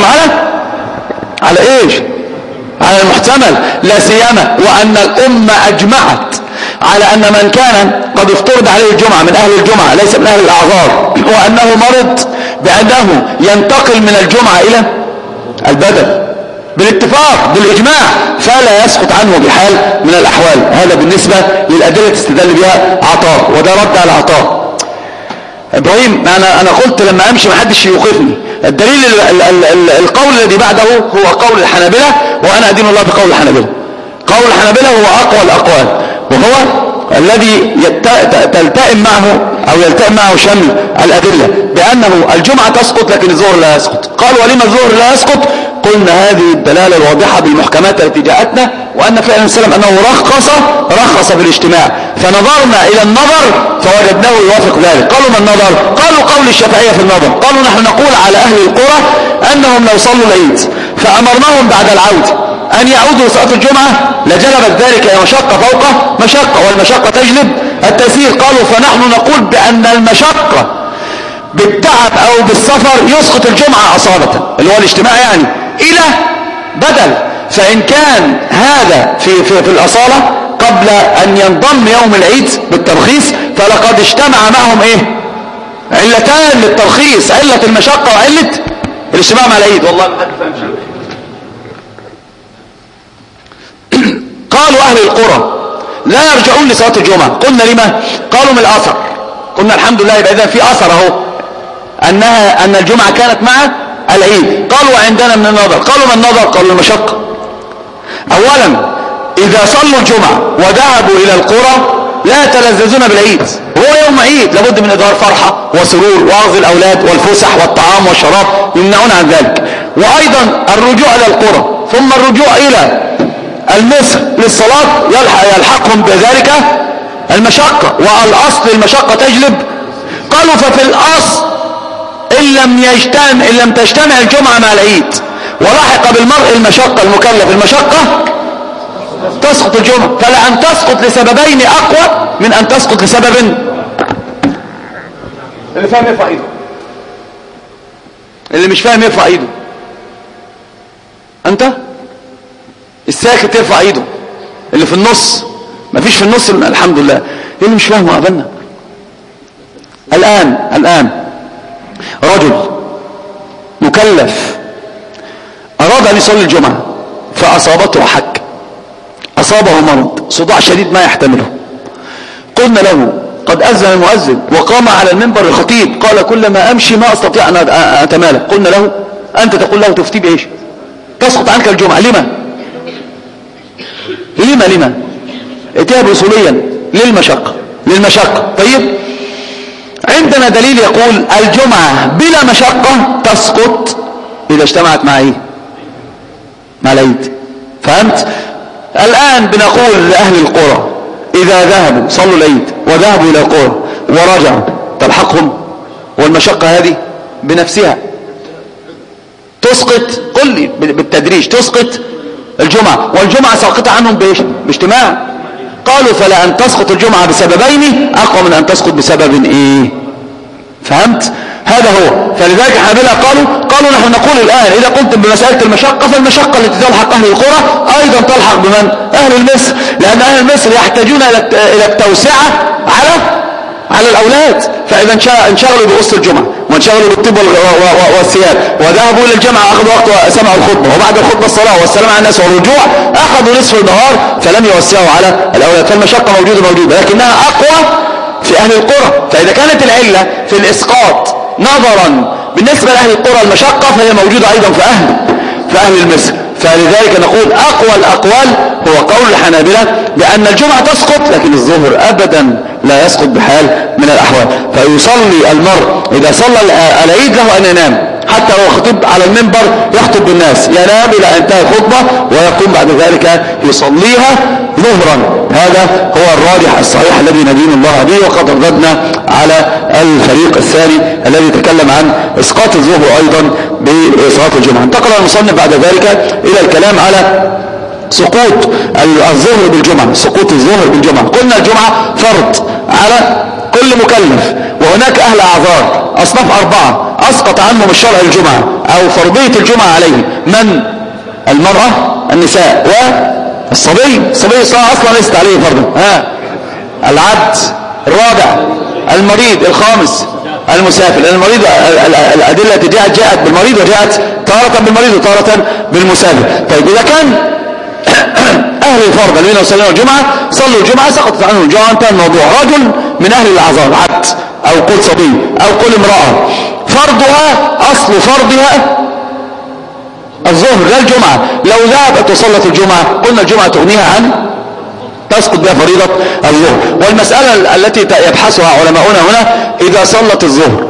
Speaker 1: على إيش؟ على المحتمل، لا سيما وأن الأمة أجمعت على أن من كان قد افترض عليه الجمعة من أهل الجمعة ليس من أهل الأعذار وأنه مرض بأنه ينتقل من الجمعة إلى البدل بالاتفاق بالإجماع فلا يسقط عنه بحال من الأحوال. هذا بالنسبة للأدلة استدل بها عطاء، وده رد على عطاء. إبراهيم أنا قلت لما أمشي ما حدش يوقفني. الدليل القول الذي بعده هو قول الحنابلة، وأنا أدين الله بقول الحنابلة. قول الحنابلة هو أقوى الأقوال، وهو الذي تلتئم معه شمل الأدلة بأنه الجمعة تسقط لكن الظهر لا يسقط. قال ولما الظهر لا يسقط؟ قلنا هذه الدلالة الواضحة بالمحكمات التي جاءتنا، وأن فعلا السلام أنه رخص في الاجتماع، فنظرنا إلى النظر فوجدناه يوافق ذلك. قالوا ما النظر؟ قالوا قول الشافعية في النظر. قالوا نحن نقول على أهل القرى أنهم لو صلوا العيد فأمرناهم بعد العودة أن يعودوا لصلاة الجمعة لجلبت ذلك إلى مشقة فوق مشقة، والمشقة تجلب التيسير. قالوا فنحن نقول بأن المشقة بالتعب أو بالسفر يسقط الجمعة أصالة اللي هو الاجتماع يعني إلى بدل. فإن كان هذا في الأصالة قبل أن ينضم يوم العيد بالترخيص فلقد اجتمع معهم إيه؟ علتان للترخيص، علة المشقة وعلة الاجتماع مع العيد. والله ما فهم شيء. قالوا أهل القرى لا يرجعون لصلاة الجمعة. قلنا لما؟ قالوا من الأثر. قلنا الحمد لله يبقى إذا في أثر أهو أن الجمعة كانت مع العيد. قالوا عندنا من النظر. قالوا من النظر؟ قالوا المشقة. أولا إذا صلوا الجمعة وذهبوا إلى القرى لا يتلذذون بالعيد، هو يوم عيد لابد من إظهار فرحة وسرور وأخذ الأولاد والفسح والطعام والشراب يمنعون عن ذلك. وأيضا الرجوع إلى القرى ثم الرجوع إلى المصر للصلاة يلحقهم بذلك المشقة، والأصل المشقة تجلب. قالوا ففي الأصل إن لم تجتمع الجمعة مع العيد ولحق بالمرء المشقة المكلف المشقة تسقط الجمعة. فلا أن تسقط لسببين أقوى من أن تسقط لسبب. اللي فاهم يرفع ايده، اللي مش فاهم يرفع ايده. أنت الساكت يرفع ايده، اللي في النص مفيش في النص الحمد لله. اللي مش فاهم قابلنا الآن رجل مكلف أراد أن يصلي الجمعة فأصابته حك، أصابه مرض صداع شديد ما يحتمله. قلنا له قد أذن المؤذن وقام على المنبر الخطيب قال كلما أمشي ما أستطيع أن أتمالك. قلنا له أنت تقول له تفتي بإيش؟ تسقط عنك الجمعة. لما اتيها بأصوليا للمشقة. طيب عندنا دليل يقول الجمعة بلا مشقة تسقط إذا اجتمعت مع ايه؟ مع العيد. فهمت؟ الآن بنقول لأهل القرى إذا ذهبوا صلوا العيد وذهبوا إلى القرى ورجعوا تلحقهم، والمشقة هذه بنفسها تسقط، قل لي بالتدريج، تسقط الجمعة، والجمعة ساقطة عنهم بايش؟ باجتماع. قالوا فلا أن تسقط الجمعة بسببين أقوى من أن تسقط بسبب ايه؟ فهمت؟ هذا هو. فلذلك حنابلة قالوا نحن نقول الآن إذا قلتم بمسألة المشقة، فالمشقة التي تلحق أهل القرى أيضا تلحق بمن؟ أهل مصر، لأن أهل مصر يحتاجون إلى التوسعة على الأولاد، فإذا انشغلوا بقصة الجمعة وانشغلوا بالطب والثياب وذهبوا إلى الجامعة أخذوا وقت وسمعوا الخطبة، وبعد الخطبة الصلاة والسلام على الناس والرجوع أخذوا نصف النهار فلم يوسعوا على الأولاد. فالمشقة موجودة لكنها أقوى في أهل القرى. فإذا كانت العلة في الإسقاط نظرا بالنسبة لأهل القرى المشقة، فهي موجودة أيضا في أهل مصر. فلذلك نقول أقوى الأقوال هو قول الحنابلة بأن الجمعة تسقط، لكن الظهر أبدا لا يسقط بحال من الأحوال. فيصلي المرء إذا صلى العيد له أن ينام، حتى هو خطيب على المنبر يخطب بالناس ينام إلى أن انتهى الخطبة ويقوم بعد ذلك يصليها ظهرا. هذا هو الراجح الصحيح الذي ندين الله به. وقد رددنا على الفريق الثاني الذي تكلم عن إسقاط الظهر أيضا بإسقاط الجمعة. انتقل المصنف بعد ذلك إلى الكلام على سقوط الظهر بالجمعة. سقوط الظهر بالجمعة، قلنا الجمعة فرض على كل مكلف، وهناك أهل أعذار أصناف 4 أسقط عنهم الشرع الجمعة أو فرضية الجمعة عليهم. من؟ المرأة، النساء، والصبي. الصبي أصلا ليست عليه فرضا. العبد. الرابع المريض. الخامس المسافر. لأن المريض الأدلة جاءت بالمريض وجاءت تارة بالمريض وتارة بالمسافر. طيب إذا كان أهل الفرض الذين يصلون الجمعة صلوا الجمعة سقطت عنهم الجمعة، انتهى الموضوع. رجل من أهل الأعذار، عبد أو قل صبي أو قل امرأة، فرضها أصل فرضها الظهر لا الجمعة. لو ذهبت وصلت الجمعة قلنا الجمعة تغنيها عن تسقط بها فريضة الظهر. والمسألة التي يبحثها علماؤنا هنا إذا صلت الظهر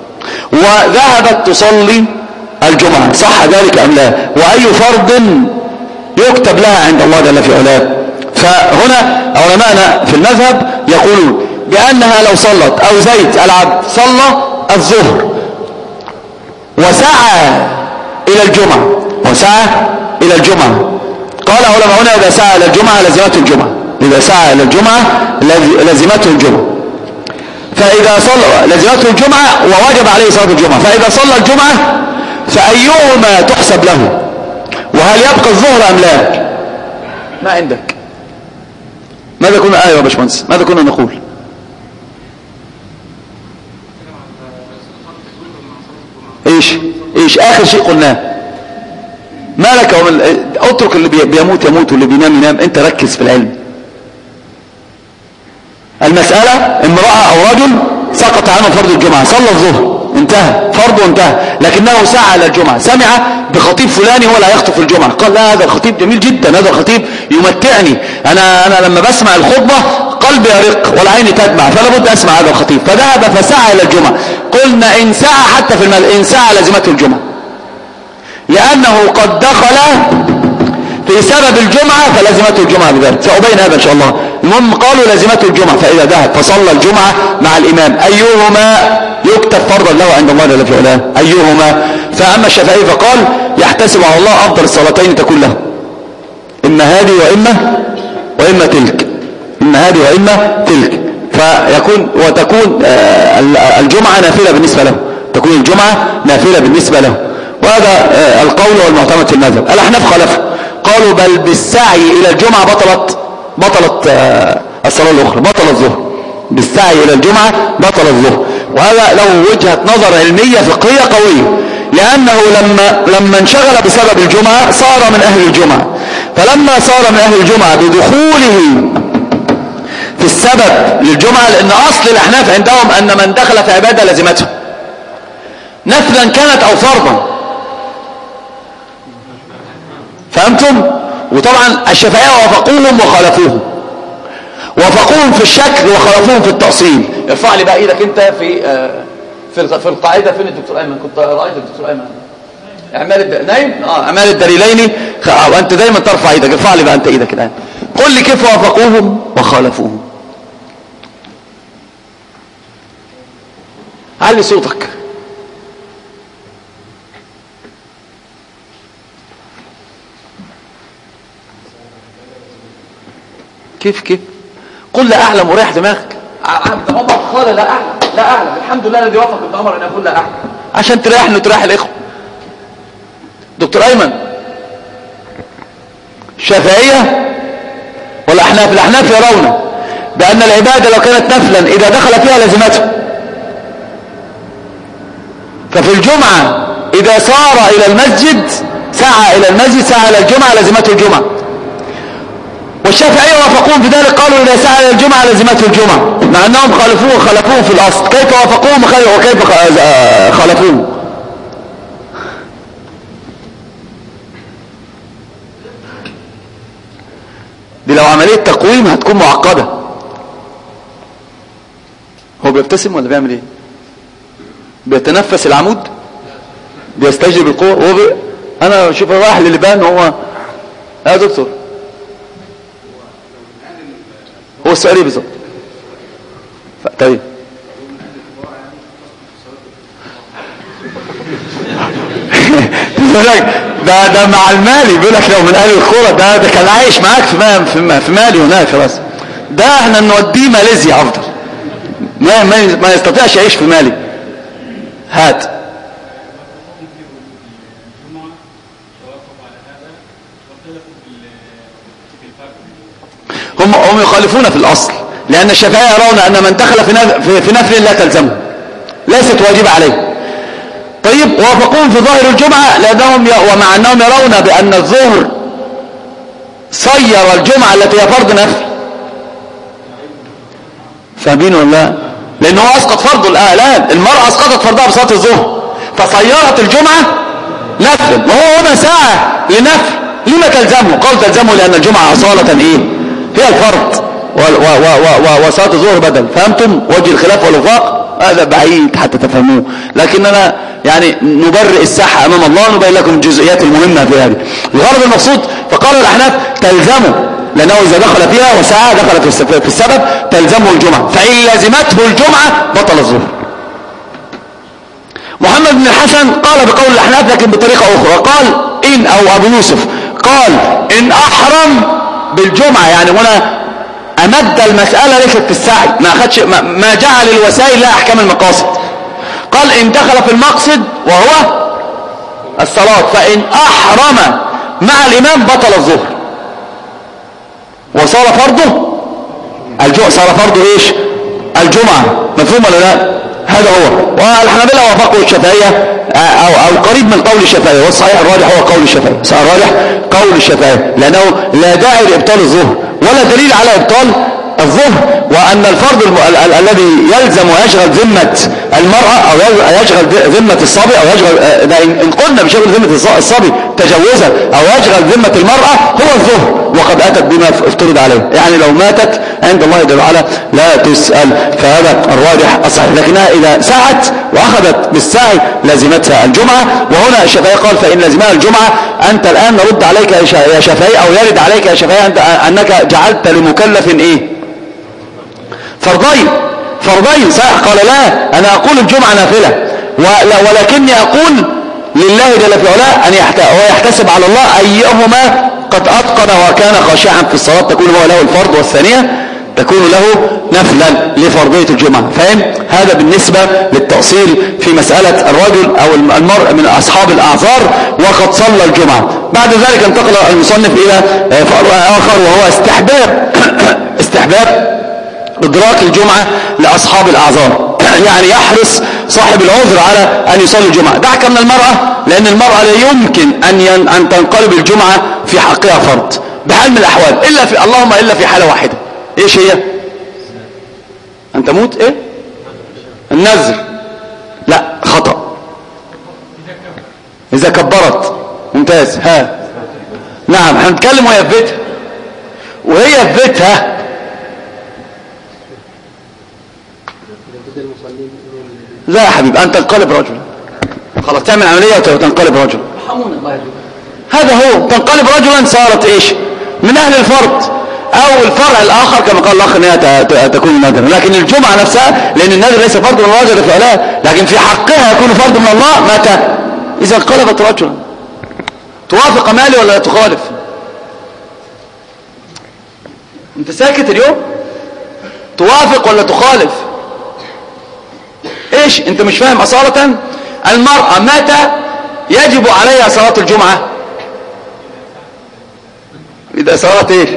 Speaker 1: وذهبت تصلي الجمعة صح ذلك أم لا؟ وأي فرض يكتب لها عند الله جل في علاه؟ فهنا علماءنا في المذهب يقولون بأنها لو صلت أو زيد العبد صلى الظهر وسعى إلى الجمعة قال علماؤنا إذا سعى إلى الجمعة لزمته الجمعة. إذا سعى إلى الجمعة لزمته الجمعة. فإذا صلى لزمته الجمعة ووجب عليه صلاة الجمعة. فإذا صلى الجمعة فأيهما تحسب له؟ وهل يبقى الظهر أم لا؟ ما عندك؟ ماذا كنا يا باشمهندس؟ ماذا كنا نقول؟ ايش آخر شيء قلناه؟ ما لك ومن اترك اللي بيموت يموت واللي بينام ينام، انت ركز في العلم. المسألة امرأة او رجل سقط عنه فرض الجمعة، صلى الظهر انتهى فرضه انتهى، لكنه سعى الى الجمعة، سمع بخطيب فلاني هو لا يخطب في الجمعة، قال لا هذا الخطيب جميل جدا، هذا الخطيب يمتعني، انا لما بسمع الخطبة قلبي يرق والعين تدمع، فلا بد اسمع هذا الخطيب. فذهب فسعى الى الجمعة. قلنا ان سعى حتى في المال ان سعى لزمته الجمعة، لأنه قد دخل في سبب الجمعة فلزمته الجمعة بذلك. سأبين هذا إن شاء الله. المهم قالوا لزمته الجمعة، فإذا ذهب فصلى الجمعة مع الإمام أيهما يكتب فرضا له عند الله جل في علاه؟ أيهما؟ فأما الشافعي فقال يحتسب على الله أفضل الصلاتين تكون له، إما هذه وإما تلك، إما هذه وإما تلك، وتكون الجمعة نافلة بالنسبة له، تكون الجمعة نافلة بالنسبة له. وهذا القول والمعتمد في المذهب. الأحناف خالفوا، قالوا بل بالسعي إلى الجمعة بطلت الصلاة الأخرى، بطل الظهر، بالسعي إلى الجمعة بطل الظهر. وهذا له وجهة نظر علمية فقهية قوية، لأنه لما انشغل بسبب الجمعة صار من أهل الجمعة، فلما صار من أهل الجمعة بدخوله في السبب للجمعة، لأن أصل الأحناف عندهم أن من دخل في عبادة لزمته نفلا كانت أو فرضا. فهمتم؟ وطبعا الشافعية وافقوهم وخالفوهم. وافقوهم في الشكل وخالفوهم في التأصيل. ارفع لي بقى ايدك انت في القاعدة. فين الدكتور ايمن؟ كنت رأيت الدكتور ايمن نايم. اعمال الدليلين. وانت دايما ترفع ايدك. ارفع لي بقى انت ايدك الان. قل لي كيف وافقوهم وخالفوهم. علي صوتك. كيف قل لا اعلم وريح دماغك. ابن عمر قال لا اعلم. الحمد لله الذي وفق ابن عمر ان يقول لا اعلم عشان تريحني وتريح الاخوه. دكتور ايمن، الشافعيه والاحناف. الاحناف يرون بان العباده لو كانت نفلا اذا دخل فيها لزمته. ففي الجمعه اذا سعى الى المسجد سعى الى الجمعه لزمته الجمعه. والشافعية وافقوهم في ذلك، قالوا إذا سعى إلى الجمعة لزمته الجمعة، مع أنهم خالفوهم في الأصل. كيف وافقوهم وكيف خالفوهم؟ دي لو عملية تقويم هتكون معقدة. هو بيبتسم ولا بيعمل ايه؟ بيتنفس العمود، بيستجلب القوة. أنا شوف رايح للبان هو يا دكتور. هو السؤال ايه بالظبط؟ طيب ده مع المالي بيقول لك لو من اهل الكوره ده كان عايش معاك في مالي هناك خلاص. ده احنا نوديه ماليزيا افضل. ما يستطيعش يعيش في مالي. هات. هم يخالفون في الأصل، لأن الشافعية يرون أن من دخل في نفل لا تلزمه، ليست واجبة عليه. طيب وافقون في ظاهر الجمعة ومع أنهم يرون بأن الظهر صير الجمعة التي هي فرض نفل. فاهمين ولا؟ لأنه أسقط فرض الآن. المرأة أسقطت فرضها بصلاة الظهر فصيرت الجمعة نفل، وهو هنا ساعة لنفل. لما تلزمه؟ قال تلزمه لأن الجمعة أصالة إيه؟ هي الفرض وصلاة الظهر بدل. فهمتم وجه الخلاف والوفاق؟ هذا بعيد حتى تفهموه، لكننا يعني نبرئ الساحة أمام الله، نبين لكم الجزئيات المهمة في هذه. الغرض المقصود. فقال الأحناف تلزمه لأنه إذا دخل فيها وسعى دخل في السبب تلزمه الجمعة، فإن لزمته الجمعة بطل الظهر. محمد بن الحسن قال بقول الأحناف لكن بطريقة أخرى. قال إن أو أبو يوسف قال إن أحرم بالجمعة، يعني هنا أمد المسألة ليست في السعي، ما جعل الوسائل لا أحكام المقاصد. قال إن دخل في المقصد وهو الصلاة فإن أحرم مع الإمام بطل الظهر وصار فرضه الجمعة. صار فرضه إيش؟ الجمعة. مفهوم ولا لا؟ هذا هو. والحنابلة وافقوا الشافعية أو قريب من قول الشافعية، والصحيح الراجح هو قول الشافعية. الراجح قول الشافعية، لأنه لا داعي لإبطال الظهر ولا دليل على إبطال الظهر، وأن الفرض الذي يلزم ويشغل ذمة المرأة أو يشغل ذمة الصبي أو يشغل إن قلنا بشغل ذمة الصبي تجوزا أو يشغل ذمة المرأة هو الظهر، وقد أتت بما افترض عليه. يعني لو ماتت عند الله جل وعلا لا تسأل. فهذا الراجح الصحيح. لكنها إذا سعت وأخذت بالسعي لازمتها الجمعة. وهنا الشافعي قال فإن لازمها الجمعة. أنت الآن نرد عليك يا شافعي أو يرد عليك يا شافعي أنك جعلت لمكلف إيه؟ فرضين. صحيح قال لا أنا أقول الجمعة نافلة، ولكني أقول لله جل في علاه أن يحتسب على الله أيهما قد أتقن وكان خاشعا في الصلاة تكون هو له الفرض، والثانية تكون له نفلا لفرضية الجمعة. فهم؟ هذا بالنسبة للتأصيل في مسألة الرجل أو المرء من أصحاب الأعذار وقد صلى الجمعة. بعد ذلك انتقل المصنف إلى فرع آخر وهو استحباب إدراك الجمعة لأصحاب الأعذار. يعني يحرص صاحب العذر على أن يصلي الجمعة. دعك من المرأة، لأن المرأة لا يمكن أن تنقلب الجمعة في حقها فرض بحال من الأحوال إلا في حالة واحدة. إيش هي؟ أن تموت إيه؟ النذر. لا، خطأ. إذا كبرت. ممتاز. نعم هنتكلم وهي في بيتها لا يا حبيب، أن تنقلب رجل، خلاص تعمل عملية وتنقلب رجل. هذا هو، تنقلب رجلا صارت إيش؟ من أهل الفرض، أو الفرع الآخر كما قال الأخ أنها تكون نادرا. لكن الجمعة نفسها، لأن النادر ليس فرض من الله جل وعلا، لكن في حقها يكون فرض من الله متى؟ إذا انقلبت رجلا. توافق مالي ولا لا تخالف؟ أنت ساكت اليوم؟ توافق ولا تخالف؟ إيش أنت مش فاهم أصالة؟ المرأة متى يجب عليها صلاة الجمعة؟ إذا صلاة إيش؟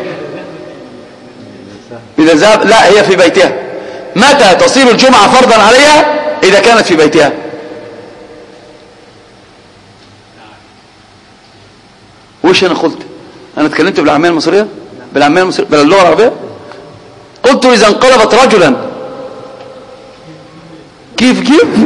Speaker 1: إذا ذهب، لا هي في بيتها. متى تصير الجمعة فرضا عليها؟ إذا كانت في بيتها. وش أنا قلت؟ أنا اتكلمت بالعامية المصرية؟ بالعامية المصرية؟ باللغة العربية؟ قلت إذا انقلبت رجلا. كيف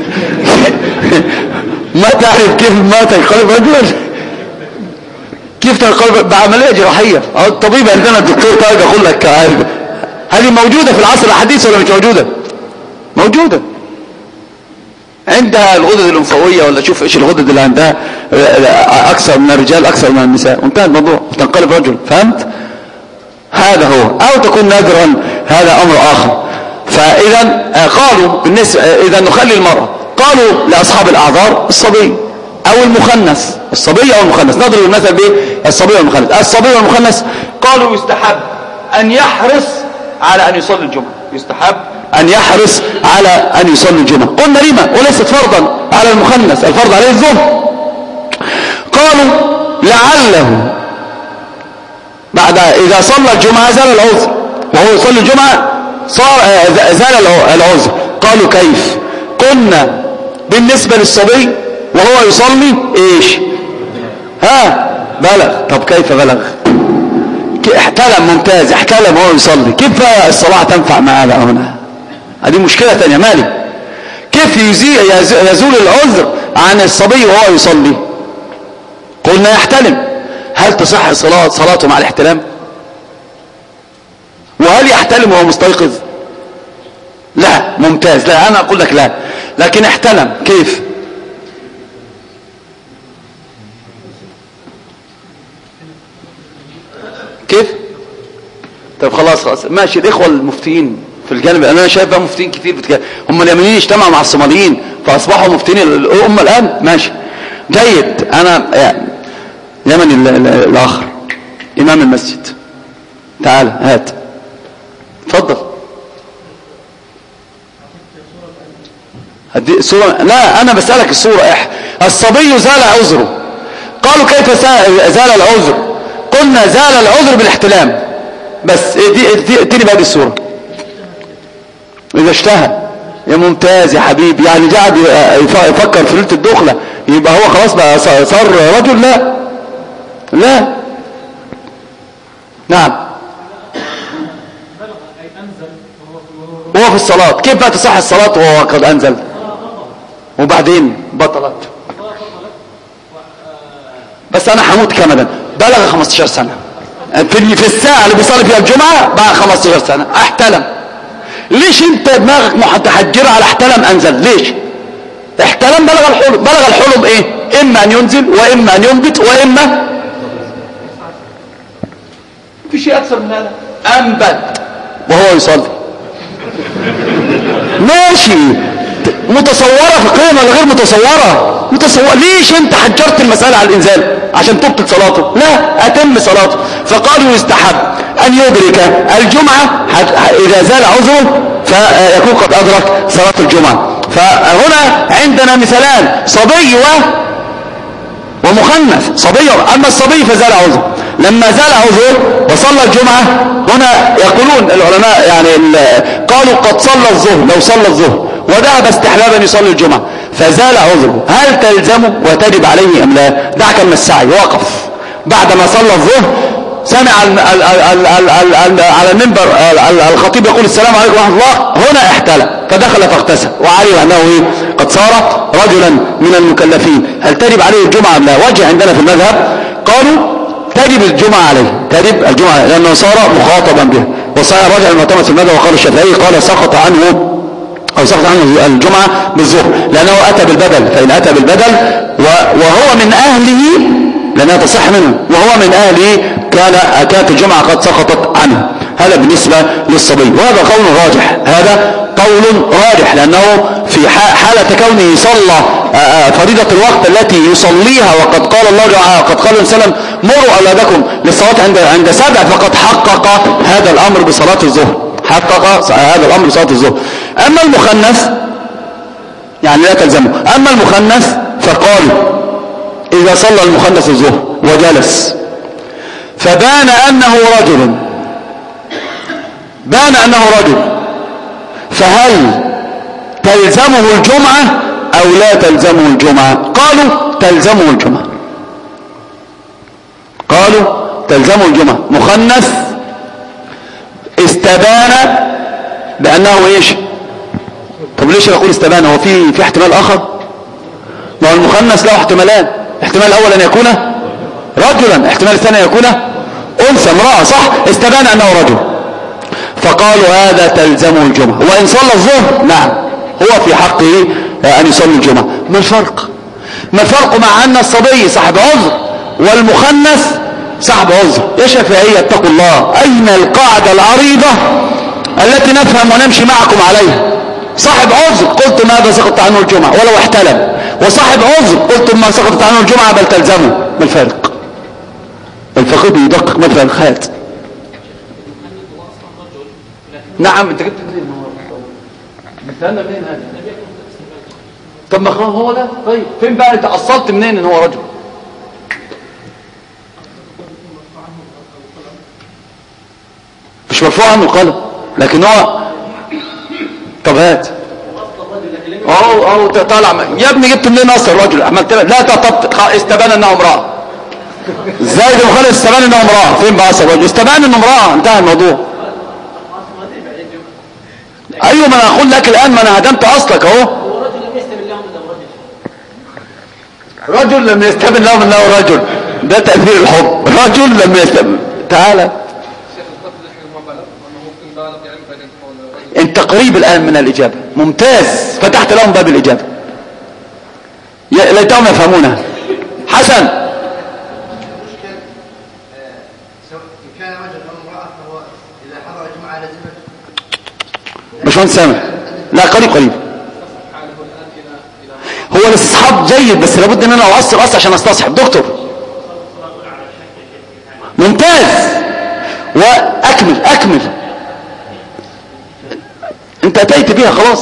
Speaker 1: ما تعرف كيف ما تنقلب رجلا؟ كيف تنقلب؟ بعملية جراحية. الطبيب عندنا الدكتور طارق يقول لك هذه موجودة في العصر الحديث ولا مش موجودة؟ موجودة. عندها الغدد الليمفاوية، ولا شوف ايش الغدد اللي عندها اكثر من الرجال اكثر من النساء، وانتهى الموضوع، تنقلب رجل. فهمت؟ هذا هو. او تكون نادرا، هذا امر اخر. فاذا قالوا بالنسبة، اذا نخلي المرأة، قالوا لاصحاب الاعذار الصبي او المخنث، الصبي او المخنث، نضرب المثل بالصبي والمخنث. الصبي والمخنث قالوا يستحب ان يحرص على ان يصلي الجمعة، يستحب أن يحرص على أن يصلي الجمعة. قلنا لما؟ وليست فرضا على المخنث، الفرض عليه الظهر. قالوا لعله بعد إذا صلى الجمعة زال العذر، وهو يصلي الجمعة زال العذر. قالوا كيف؟ قلنا بالنسبة للصبي وهو يصلي إيش؟ بلغ. طب كيف بلغ؟ احتلم، ممتاز، احتلم وهو يصلي. كيف الصلاة تنفع مع هذا هنا؟ هذه مشكلة تانية. مالي كيف يزول العذر عن الصبي وهو يصلي؟ قلنا يحتلم. هل تصح صلاته مع الاحتلام؟ وهل يحتلم وهو مستيقظ؟ لا. ممتاز. لا، أنا أقول لك لا، لكن احتلم. كيف؟ كيف؟ طيب خلاص ماشي. الإخوة المفتين في الجانب، أنا شايف بقى مفتين كتير بتكلم، هم اليمنيين اجتمعوا مع الصوماليين فأصبحوا مفتين الأمة الآن. ماشي جيد. أنا يمني الآخر إمام المسجد، تعال هات، تفضل. هدي صورة. لا، أنا بسألك الصورة. الصبي زال عذره. قالوا كيف زال العذر؟ قلنا زال العذر بالاحتلام. بس اديني بهذه الصورة. إذا اشتهى. يا ممتاز يا حبيبي. يعني قاعد يفكر في ليلة الدخلة يبقى هو خلاص بقى صار رجل؟ لا لا. نعم. وهو في الصلاة. كيف بقى تصح الصلاة وهو قد أنزل؟ وبعدين بطلت. بس أنا حموت كمدا. بلغ 15 سنة في الساعة اللي بيصلي فيها الجمعة، بعد 15 سنة احتلم. ليش انت دماغك متحجرة على احتلم انزل؟ ليش؟ احتلم بلغ الحلم. بلغ الحلم ايه؟ اما ان ينزل، واما ان ينبت، واما في شيء اكثر من هذا. انبت وهو يصلي. ماشي. متصورة فقهيا ولا غير متصورة؟ متصورة. ليش انت حجرت المسألة على الانزال؟ عشان تبطل صلاته؟ لا، اتم صلاته. فقالوا يستحب ان يدرك الجمعة اذا زال عذره فيكون قد ادرك صلاة الجمعة. فهنا عندنا مثالان، صبي ومخنث. صبي، اما الصبي فزال عذره. لما زال عذره وصلى الجمعة، هنا يقولون العلماء يعني قالوا قد صلى الظهر، لو صلى الظهر وذهب استحبابا يصلي الجمعة فزال عذره، هل تلزمه وتجب عليه ام لا؟ دعك من السعي. وقف بعدما صلى الظهر، سمع على المنبر الخطيب يقول السلام عليكم ورحمة الله، هنا احتلم فدخل فاغتسل وعلم انه قد صار رجلا من المكلفين. هل تجب عليه الجمعة ام لا؟ وجه عندنا في المذهب قالوا تجب الجمعة عليه، تجب الجمعة لانه صار مخاطبا بها. وصار الرجل المعتمد في المذهب وقال الشافعي قال سقط عنه أو سقط عنه الجمعة بالظهر، لأنه أتى بالبدل. فإن أتى بالبدل وهو من أهله لأنها تصح منه، وهو من أهله كانت الجمعة قد سقطت عنه. هذا بالنسبة للصبي، وهذا قول راجح، هذا قول راجح، لأنه في حالة كونه صلى فريضة الوقت التي يصليها، وقد قال الله قد قال وسلم مروا أولادكم للصلاة عند 7، فقد حقق هذا الأمر بصلاة الظهر، حقق هذا الأمر بصلاة الظهر. أما المخنث يعني لا تلزمه. أما المخنث فقالوا إذا صلى المخنث الظهر وجلس فبان أنه رجل، فهل تلزمه الجمعة أو لا تلزمه الجمعة؟ قالوا تلزمه الجمعة. مخنث استبان بأنه ايش؟ طب ليش نقول استبان؟ هو في احتمال آخر؟ ما هو المخنث له احتمالان، احتمال الأول أن يكون رجلا، احتمال الثاني أن يكون أنثى امرأة، صح؟ استبان أنه رجل، فقالوا هذا تلزمه الجمعة. وإن صلى الظهر نعم هو في حقه أن يصلي الجمعة. ما الفرق مع أن الصبي صاحب عذر والمخنث صاحب عذر؟ يا شافعية اتقوا الله، أين القاعدة العريضة التي نفهم ونمشي معكم عليها؟ صاحب عذر قلت ماذا سقط عنه الجمعة ولو احتلم، وصاحب عذر قلت ما سقطت عنه الجمعة بل تلزمه. ما الفرق؟ الفقيه بيدقق مثلا الخات. نعم انت جبت منين؟ بتهنى منين هذا؟ طب ما هو ده. طيب فين بقى انت اصلت منين ان هو رجل؟ مش مرفوع عنه القلم، لكن هو طب هات اهو طالع يا ابني جبت منين اصل الرجل؟ عملت لا استبان انه امراه. ازاي ده مخالف؟ استبان انه امراه، فين بقى اصل الرجل؟ استبان انه امراه، انتهى الموضوع. ايوه ما انا اقول لك الان، ما انا هدمت اصلك اهو. رجل لم يستبن لهم انه رجل، ده تأثير الحب. رجل لم يستبن. تعالى انت قريب الان من الاجابة، ممتاز، فتحت لهم باب الاجابة، ليتهم يفهمونها. حسن مش سامع؟ لا قريب. هو الاستصحاب جيد، بس لابد ان انا اوصل عشان استصحب. دكتور ممتاز، واكمل انت اتيت بيها خلاص.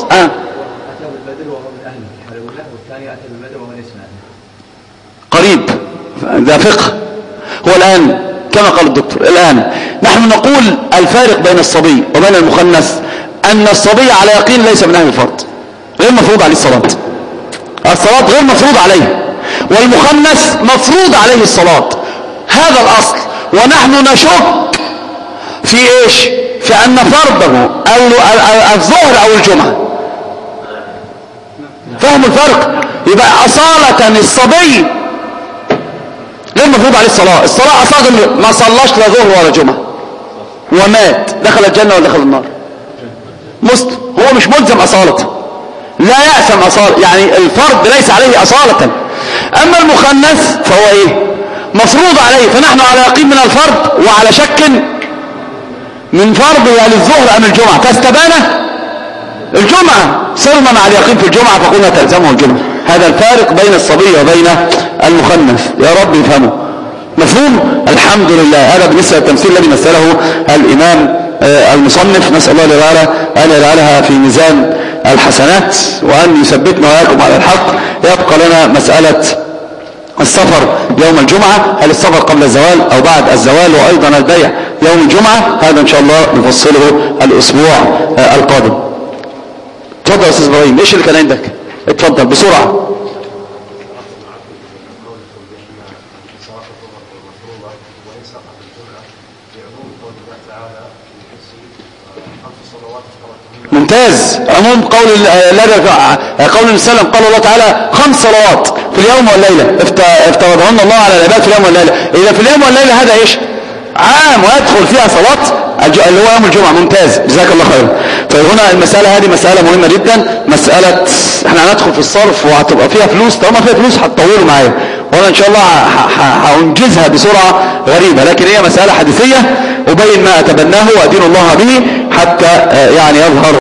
Speaker 1: قريب، ده فقه. هو الان كما قال الدكتور، الان نحن نقول الفارق بين الصبي وبين المخنث ان الصبي على يقين ليس من اهل الفرض، غير مفروض عليه الصلاة غير مفروض عليه، والمخنث مفروض عليه الصلاة. هذا الاصل. ونحن نشك في ايش؟ في ان فرضه الظهر او الجمعة. فهم الفرق؟ يبقى اصالة الصبي غير مفروض عليه الصلاة اصالة ما صلاش لا ظهر ولا جمعة ومات، دخل الجنة ولا دخل النار؟ مسلم، هو مش ملزم اصالة، لا يأثم اصالة، يعني الفرض ليس عليه اصالة. اما المخنث فهو ايه؟ مفروض عليه. فنحن على يقين من الفرض وعلى شك من فرضه للظهر ام الجمعة، فاستبان الجمعة، صرنا مع اليقين في الجمعة فقلنا تلزمه الجمعة. هذا الفارق بين الصبي وبين المخنث، يا رب يفهمه. مفهوم؟ الحمد لله. هذا بالنسبة للتمثيل الذي مثله الامام المصنف. نسأل الله تعالى أن يجعلها في ميزان الحسنات وأن يثبتنا وإياكم على الحق. يبقى لنا مسألة السفر يوم الجمعة، هل السفر قبل الزوال أو بعد الزوال، وأيضا البيع يوم الجمعة. هذا إن شاء الله نفصله الأسبوع القادم. اتفضل يا أستاذ إبراهيم، إيش اللي كان عندك؟ اتفضل بسرعة. ممتاز. عموم قول النبي صلى الله عليه وسلم، قال الله تعالى 5 صلوات في اليوم والليلة افترضهن الله على العباد في اليوم والليلة. إذا في اليوم والليلة هذا إيش؟ عام ويدخل فيها صلاة اللي هو يوم الجمعة. ممتاز، جزاك الله خير. فهنا المسألة هذه مسألة مهمة جدا. مسألة احنا هندخل في الصرف وهتبقى فيها فلوس، طالما فيها فلوس هتطولوا معايا، وانا ان شاء الله هنجزها بسرعة غريبة، لكن هي مسألة حديثية أبين ما أتبناه وأدين الله به حتى يعني يظهر